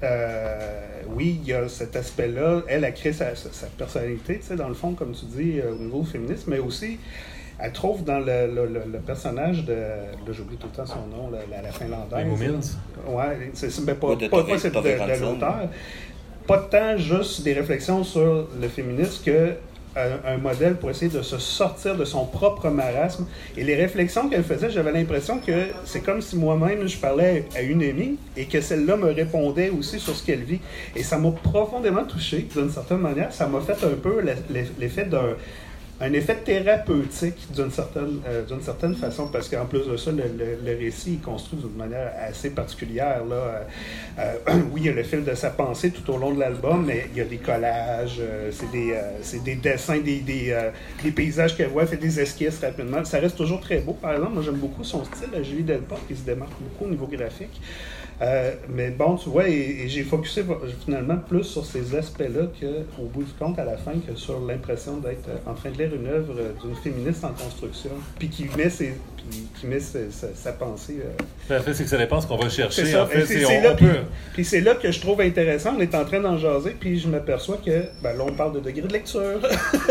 oui, il y a cet aspect-là. Elle a créé sa personnalité, tu sais, dans le fond, comme tu dis, au niveau féministe, mais aussi, elle trouve dans le personnage de... Là, j'oublie tout le temps son nom, la finlandaise. Oui, c'est pas c'est de l'auteur. Pas tant juste des réflexions sur le féminisme que un modèle pour essayer de se sortir de son propre marasme. Et les réflexions qu'elle faisait, j'avais l'impression que c'est comme si moi-même, je parlais à une amie et que celle-là me répondait aussi sur ce qu'elle vit. Et ça m'a profondément touché, d'une certaine manière. Ça m'a fait un peu l'effet un effet thérapeutique d'une certaine façon, parce qu'en plus de ça, le récit est construit d'une manière assez particulière. Là. Oui, il y a le fil de sa pensée tout au long de l'album, mais il y a des collages, c'est des dessins, des paysages qu'elle voit, elle fait des esquisses rapidement. Ça reste toujours très beau. Par exemple, moi j'aime beaucoup son style, Julie Delporte, qui se démarque beaucoup au niveau graphique. Mais bon, tu vois, et j'ai focusé finalement plus sur ces aspects-là qu'au bout du compte, à la fin, que sur l'impression d'être en train de lire une œuvre d'une féministe en construction, puis qui met sa pensée. En fait, c'est que ça dépend ce qu'on va chercher. C'est ça. En fait, Puis c'est là que je trouve intéressant. On est en train d'en jaser, puis je m'aperçois que là, on parle de degré de lecture.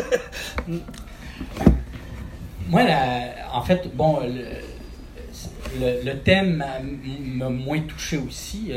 Moi, en fait, bon, le thème m'a moins touché aussi.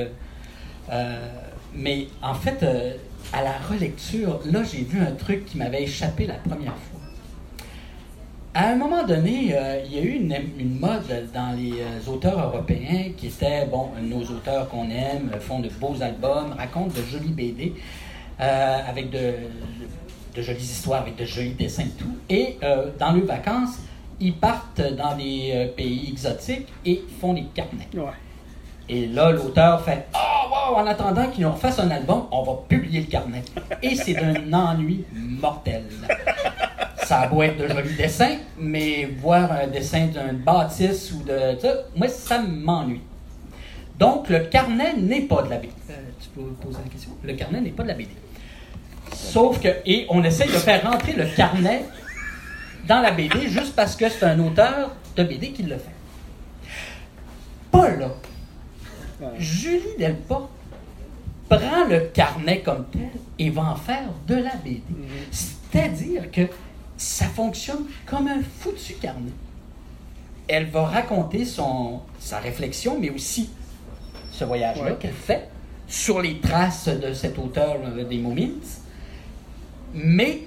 Mais en fait, à la relecture, là, j'ai vu un truc qui m'avait échappé la première fois. À un moment donné, il y a eu une mode dans les auteurs européens qui étaient, bon, nos auteurs qu'on aime, font de beaux albums, racontent de jolis BD, avec de jolies histoires, avec de jolis dessins et tout. Et dans leurs vacances, ils partent dans des pays exotiques et font des carnets. Ouais. Et là, l'auteur fait « Oh, wow, en attendant qu'ils nous refassent un album, on va publier le carnet. » Et c'est d'un ennui mortel. Ça a beau être de jolis dessins, mais voir un dessin d'une bâtisse ou de ça, moi, ça m'ennuie. Donc, le carnet n'est pas de la BD. Tu peux poser la question? Le carnet n'est pas de la BD. Sauf que, et on essaye de faire rentrer le carnet dans la BD juste parce que c'est un auteur de BD qui le fait. Pas là. Julie Delporte prend le carnet comme tel et va en faire de la BD. C'est-à-dire que ça fonctionne comme un foutu carnet. Elle va raconter sa réflexion, mais aussi ce voyage-là qu'elle fait sur les traces de cet auteur des Moomins. Mais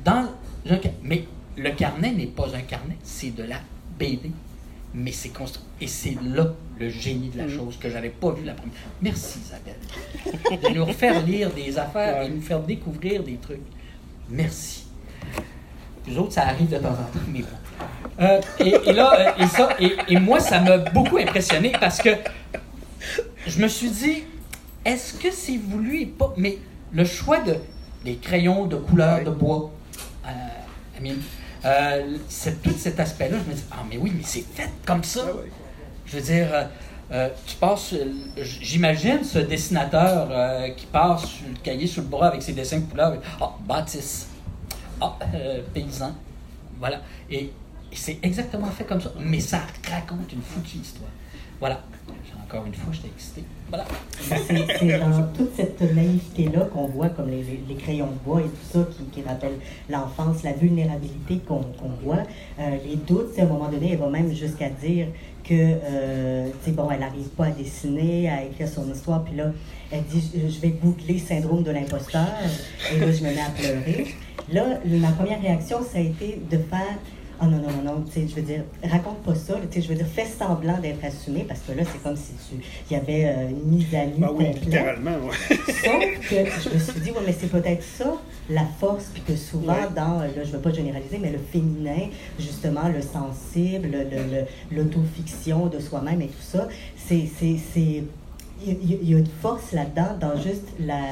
le carnet n'est pas un carnet, c'est de la BD. Mais c'est construit. Et c'est là le génie de la chose que j'avais pas vu la première. Merci Isabelle. De nous refaire lire des affaires et nous faire découvrir des trucs. Merci. Vous autres, ça arrive de temps en temps, mais bon. Et moi, ça m'a beaucoup impressionné parce que je me suis dit, est-ce que c'est voulu et pas... Mais le choix des crayons de couleur de bois, tout cet aspect-là, je me dis, mais oui, mais c'est fait comme ça. Je veux dire, tu passes, j'imagine ce dessinateur qui passe sur le cahier sur le bras avec ses dessins de couleur. Bâtisse. Paysan. Voilà. Et c'est exactement fait comme ça. Mais ça raconte une foutue histoire. Voilà. Encore une fois, j'étais excité. Voilà. C'est dans toute cette naïveté-là qu'on voit, comme les crayons de bois et tout ça, qui rappellent l'enfance, la vulnérabilité qu'on voit. Les doutes, à un moment donné, elle va même jusqu'à dire que, elle n'arrive pas à dessiner, à écrire son histoire, puis là, elle dit, je vais googler syndrome de l'imposteur, et là, je me mets à pleurer. Là, ma première réaction, ça a été de faire « Oh non, je veux dire, raconte pas ça, je veux dire, fais semblant d'être assumé, parce que là, c'est comme si il y avait une mise à nu oui, littéralement, oui. Sauf que je me suis dit, mais c'est peut-être ça, la force, puis que souvent, dans, là, je veux pas généraliser, mais le féminin, justement, le sensible, l'autofiction de soi-même et tout ça, il y a une force là-dedans, dans juste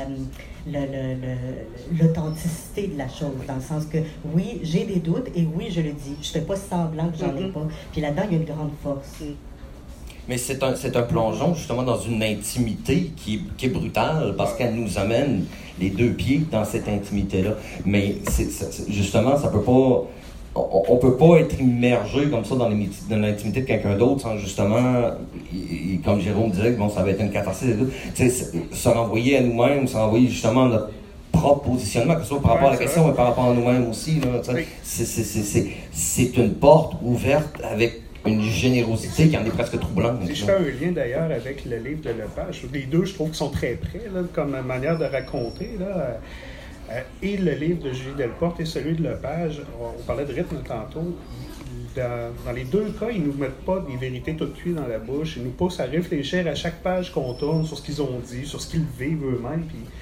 l'authenticité de la chose, dans le sens que oui, j'ai des doutes et oui, je le dis. Je fais pas semblant que j'en ai pas. Puis là-dedans, il y a une grande force. Mais c'est un plongeon justement dans une intimité qui est brutale parce qu'elle nous amène les deux pieds dans cette intimité-là. Mais justement, ça peut pas... On peut pas être immergé comme ça dans l'intimité de quelqu'un d'autre sans justement, comme Jérôme disait, ça va être une catharsis. Se renvoyer à nous-mêmes, se renvoyer justement à notre propre positionnement, que ce soit par rapport à la question, mais par rapport à nous-mêmes aussi. Là, c'est une porte ouverte avec une générosité qui en est presque troublante. Si je fais un lien d'ailleurs avec le livre de Lepage, les deux, je trouve qu'ils sont très près là, comme manière de raconter. Là. Et le livre de Julie Delporte et celui de Lepage, on parlait de rythme tantôt, dans les deux cas, ils ne nous mettent pas des vérités toutes cuites dans la bouche, ils nous poussent à réfléchir à chaque page qu'on tourne sur ce qu'ils ont dit, sur ce qu'ils vivent eux-mêmes. Puis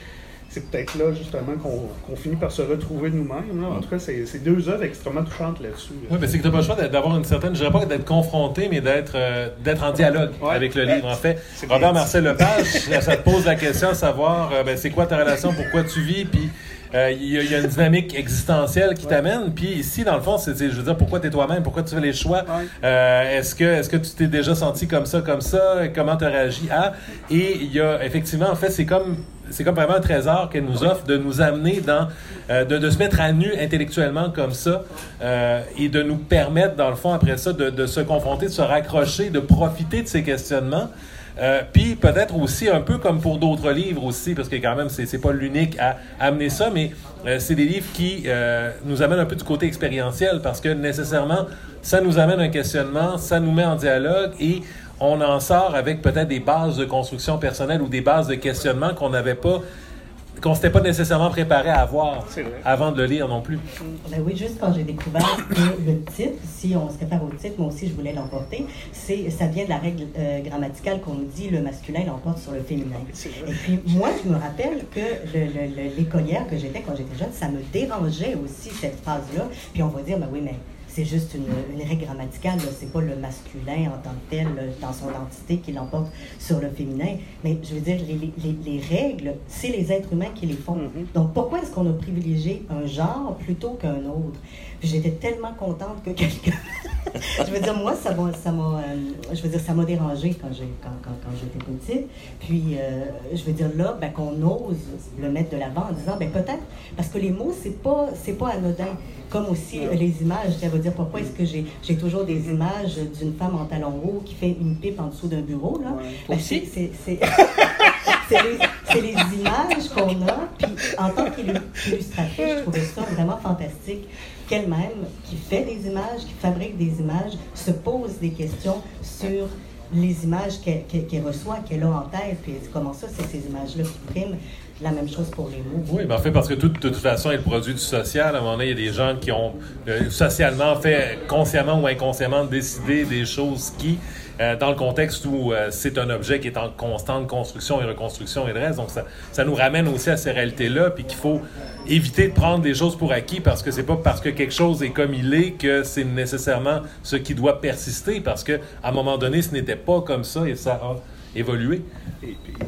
c'est peut-être là, justement, qu'on finit par se retrouver nous-mêmes. Là. En tout cas, c'est deux œuvres extrêmement touchantes là-dessus. Oui, mais c'est que tu n'as pas le choix d'avoir une certaine, je dirais pas d'être confronté, mais d'être en dialogue avec le livre. En fait, Robert-Marcel Lepage, ça te pose la question de savoir c'est quoi ta relation, pourquoi tu vis, puis il y a une dynamique existentielle qui t'amène. Puis ici, dans le fond, je veux dire, pourquoi tu es toi-même, pourquoi tu fais les choix, est-ce que tu t'es déjà senti comme ça, comment tu as réagi à... Et il y a effectivement, en fait, c'est comme vraiment un trésor qu'elle nous offre de nous amener de se mettre à nu intellectuellement comme ça et de nous permettre, dans le fond, après ça, de se confronter, de se raccrocher, de profiter de ces questionnements. Puis peut-être aussi un peu comme pour d'autres livres aussi, parce que quand même, c'est pas l'unique à amener ça, mais c'est des livres qui nous amènent un peu du côté expérientiel, parce que nécessairement, ça nous amène un questionnement, ça nous met en dialogue et on en sort avec peut-être des bases de construction personnelle ou des bases de questionnement qu'on s'était pas nécessairement préparé à avoir avant de le lire non plus. Ben oui, juste quand j'ai découvert que le titre, si on se réfère au titre, moi aussi je voulais l'emporter, ça vient de la règle grammaticale qu'on nous dit le masculin l'emporte sur le féminin. Et puis moi, je me rappelle que l'écolière que j'étais quand j'étais jeune, ça me dérangeait aussi cette phrase-là. Puis on va dire, ben oui, mais c'est juste une règle grammaticale, là. C'est pas le masculin en tant que tel, dans son entité, qui l'emporte sur le féminin. Mais je veux dire, les règles, c'est les êtres humains qui les font. Donc pourquoi est-ce qu'on a privilégié un genre plutôt qu'un autre? Puis j'étais tellement contente que quelqu'un... je veux dire, moi, ça m'a dérangée quand j'étais petite. Puis, je veux dire, là, qu'on ose le mettre de l'avant en disant, peut-être, parce que les mots, c'est pas anodin. Comme aussi les images, ça veut dire pourquoi est-ce que j'ai toujours des images d'une femme en talons hauts qui fait une pipe en dessous d'un bureau, là. C'est les images qu'on a, puis en tant qu'illustratrice, je trouvais ça vraiment fantastique qu'elle-même, qui fait des images, qui fabrique des images, se pose des questions sur les images qu'elle reçoit, qu'elle a en tête, puis comment ça, c'est ces images-là qui priment. La même chose pour les mots. Oui, mais en fait, parce que de toute façon, est le produit du social. À un moment donné, il y a des gens qui ont socialement fait, consciemment ou inconsciemment, décidé des choses qui, dans le contexte où c'est un objet qui est en constante construction et reconstruction et de reste. Donc, ça nous ramène aussi à ces réalités-là, puis qu'il faut éviter de prendre des choses pour acquis, parce que c'est pas parce que quelque chose est comme il est que c'est nécessairement ce qui doit persister, parce qu'à un moment donné, ce n'était pas comme ça et ça a évolué. Et puis,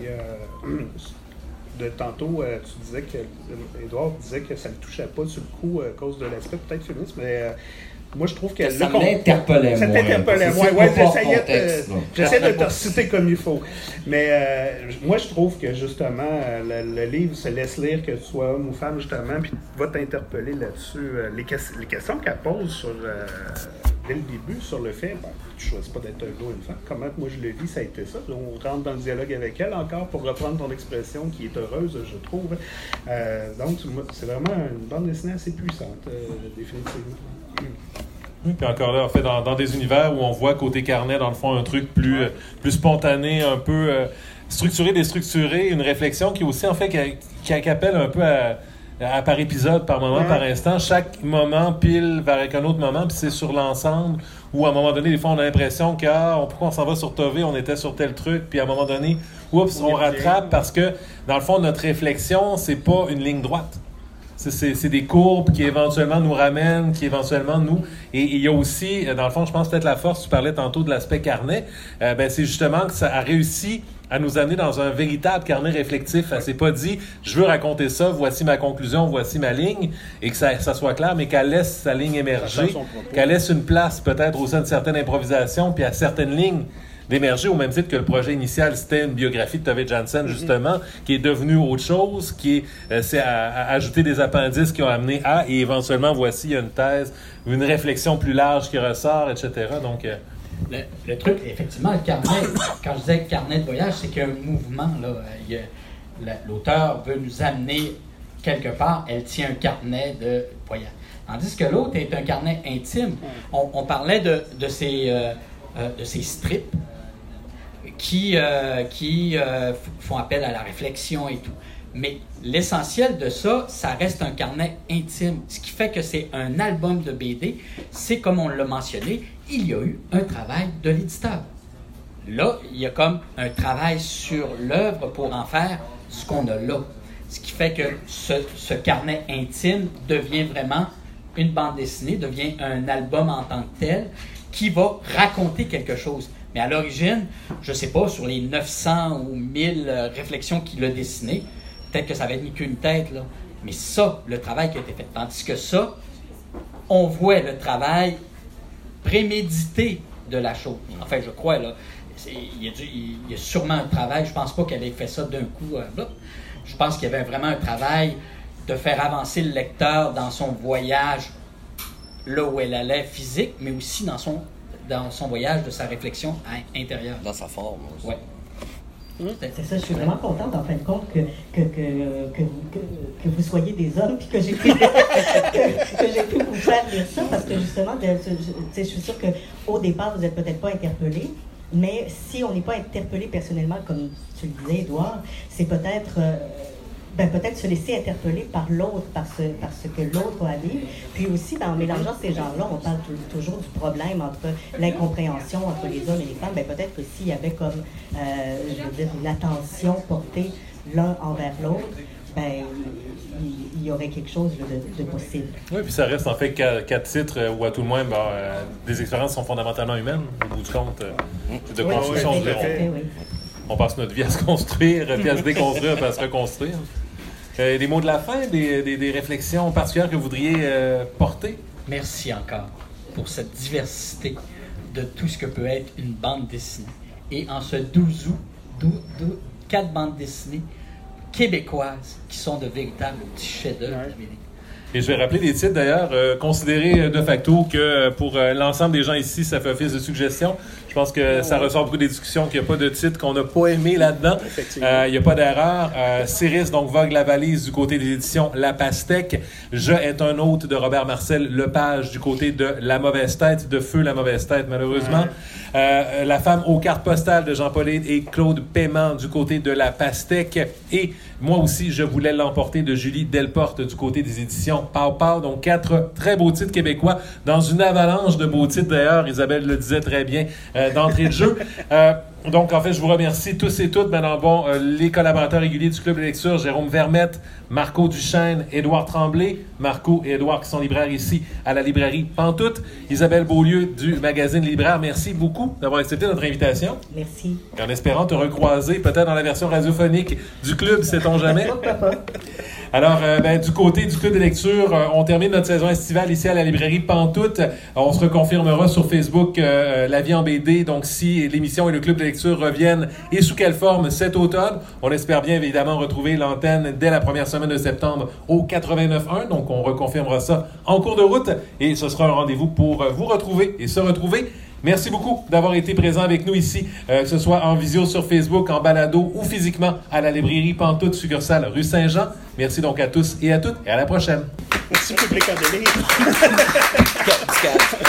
tantôt, tu disais que Édouard disait que ça ne le touchait pas sur le coup à cause de l'aspect peut-être féministe, mais moi je trouve que ça m'interpellait moins. Ça t'interpellait moins. Ouais, j'essaie de te reciter comme il faut. Mais moi je trouve que justement le livre se laisse lire, que tu sois homme ou femme justement, puis va t'interpeller là-dessus. Les questions qu'elle pose dès le début sur le fait, tu ne choisis pas d'être un gars ou une femme. Comment moi je le vis, ça a été ça. Là, on rentre dans le dialogue avec elle encore pour reprendre ton expression qui est heureuse, je trouve. Donc, c'est vraiment une bande dessinée assez puissante, définitivement. Oui, puis encore là, en fait, dans des univers où on voit côté carnet, dans le fond, un truc plus spontané, un peu structuré, déstructuré, une réflexion qui aussi, en fait, qui appelle un peu par épisode, par moment, par instant. Chaque moment pile vers un autre moment, puis c'est sur l'ensemble, où à un moment donné, des fois, on a l'impression pourquoi on s'en va sur Tové, on était sur tel truc, puis à un moment donné, oups, on rattrape, parce que, dans le fond, notre réflexion, c'est pas une ligne droite. C'est des courbes qui éventuellement nous ramènent, qui éventuellement nous... Et il y a aussi, dans le fond, je pense peut-être la force, tu parlais tantôt de l'aspect carnet, c'est justement que ça a réussi à nous amener dans un véritable carnet réflectif. Elle s'est pas dit, je veux raconter ça, voici ma conclusion, voici ma ligne, et que ça soit clair, mais qu'elle laisse sa ligne émerger, qu'elle laisse une place peut-être au sein de certaines improvisations, puis à certaines lignes d'émerger, au même titre que le projet initial, c'était une biographie de Tove Jansson, justement, qui est devenue autre chose, qui est c'est à ajouter des appendices qui ont amené à, et éventuellement, voici une thèse, une réflexion plus large qui ressort, etc. Donc, le truc, effectivement, le carnet, quand je disais carnet de voyage, c'est qu'il y a un mouvement, là. L'auteur veut nous amener quelque part, elle tient un carnet de voyage. Tandis que l'autre est un carnet intime. On parlait de ces strips qui font appel à la réflexion et tout. Mais l'essentiel de ça reste un carnet intime. Ce qui fait que c'est un album de BD. C'est comme on l'a mentionné, il y a eu un travail de l'éditeur. Là, il y a comme un travail sur l'œuvre pour en faire ce qu'on a là. Ce qui fait que ce carnet intime devient vraiment une bande dessinée, devient un album en tant que tel, qui va raconter quelque chose. Mais à l'origine, je ne sais pas, sur les 900 ou 1000 réflexions qu'il a dessinées, peut-être que ça va être ni qu'une tête, là. Mais ça, le travail qui a été fait. Tandis que ça, on voit le travail prémédité de la chose. Enfin, je crois, là. Il y a sûrement un travail. Je ne pense pas qu'elle ait fait ça d'un coup. Je pense qu'il y avait vraiment un travail de faire avancer le lecteur dans son voyage, là où elle allait physique, mais aussi dans son voyage de sa réflexion intérieure. Dans sa forme aussi. Ouais. C'est ça, je suis vraiment contente en fin de compte que vous soyez des hommes puis que j'ai pu, que j'ai pu vous faire lire ça parce que justement, je suis sûre qu'au départ, vous n'êtes peut-être pas interpellé, mais si on n'est pas interpellé personnellement, comme tu le disais, Édouard, c'est peut-être se laisser interpeller par l'autre, par ce que l'autre a à dire. Puis aussi, en mélangeant ces genres-là, on parle toujours du problème entre l'incompréhension entre les hommes et les femmes. Peut-être que s'il y avait comme, une attention portée l'un envers l'autre, il y aurait quelque chose de possible. Oui, puis ça reste en fait quatre titres où à tout le moins, des expériences sont fondamentalement humaines, au bout du compte. De construction. On passe notre vie à se construire, puis à se déconstruire, puis à se reconstruire. Des mots de la fin, des réflexions particulières que vous voudriez porter? Merci encore pour cette diversité de tout ce que peut être une bande dessinée. Et en ce 12 août, 4 bandes dessinées québécoises qui sont de véritables petits chefs-d'œuvre d'Amérique. Et je vais rappeler des titres d'ailleurs, considérez de facto que pour l'ensemble des gens ici, ça fait office de suggestion. Je pense que ça ressort beaucoup des discussions qu'il n'y a pas de titre qu'on n'a pas aimé là-dedans. Il n'y a pas d'erreur. Céris, donc Vogue la valise du côté des éditions La Pastèque. Je est un hôte de Robert Marcel Lepage du côté de La Mauvaise Tête, de Feu la Mauvaise Tête malheureusement. La femme aux cartes postales de Jean Paulin et Claude Paiement du côté de La Pastèque. Et moi aussi, je voulais l'emporter de Julie Delporte du côté des éditions Pau Pau. Donc 4 très beaux titres québécois dans une avalanche de beaux titres d'ailleurs. Isabelle le disait très bien d'entrée de jeu. Donc, en fait, je vous remercie tous et toutes. Les collaborateurs réguliers du Club de lecture, Jérôme Vermette, Marco Duchesne, Édouard Tremblay, Marco et Édouard qui sont libraires ici à la librairie Pantoute, Isabelle Beaulieu du magazine Libraire. Merci beaucoup d'avoir accepté notre invitation. Merci. Et en espérant te recroiser peut-être dans la version radiophonique du Club, sait-on jamais. Alors, du côté du Club de lecture, on termine notre saison estivale ici à la librairie Pantoute. On se reconfirmera sur Facebook La vie en BD. Donc, si l'émission et le Club de lecture reviennent et sous quelle forme cet automne, on espère bien évidemment retrouver l'antenne dès la première semaine de septembre au 89.1. Donc, on reconfirmera ça en cours de route et ce sera un rendez-vous pour vous retrouver et se retrouver. Merci beaucoup d'avoir été présent avec nous ici, que ce soit en visio sur Facebook, en balado ou physiquement à la librairie Pantoute, succursale rue Saint-Jean. Merci donc à tous et à toutes et à la prochaine. Merci public en délire.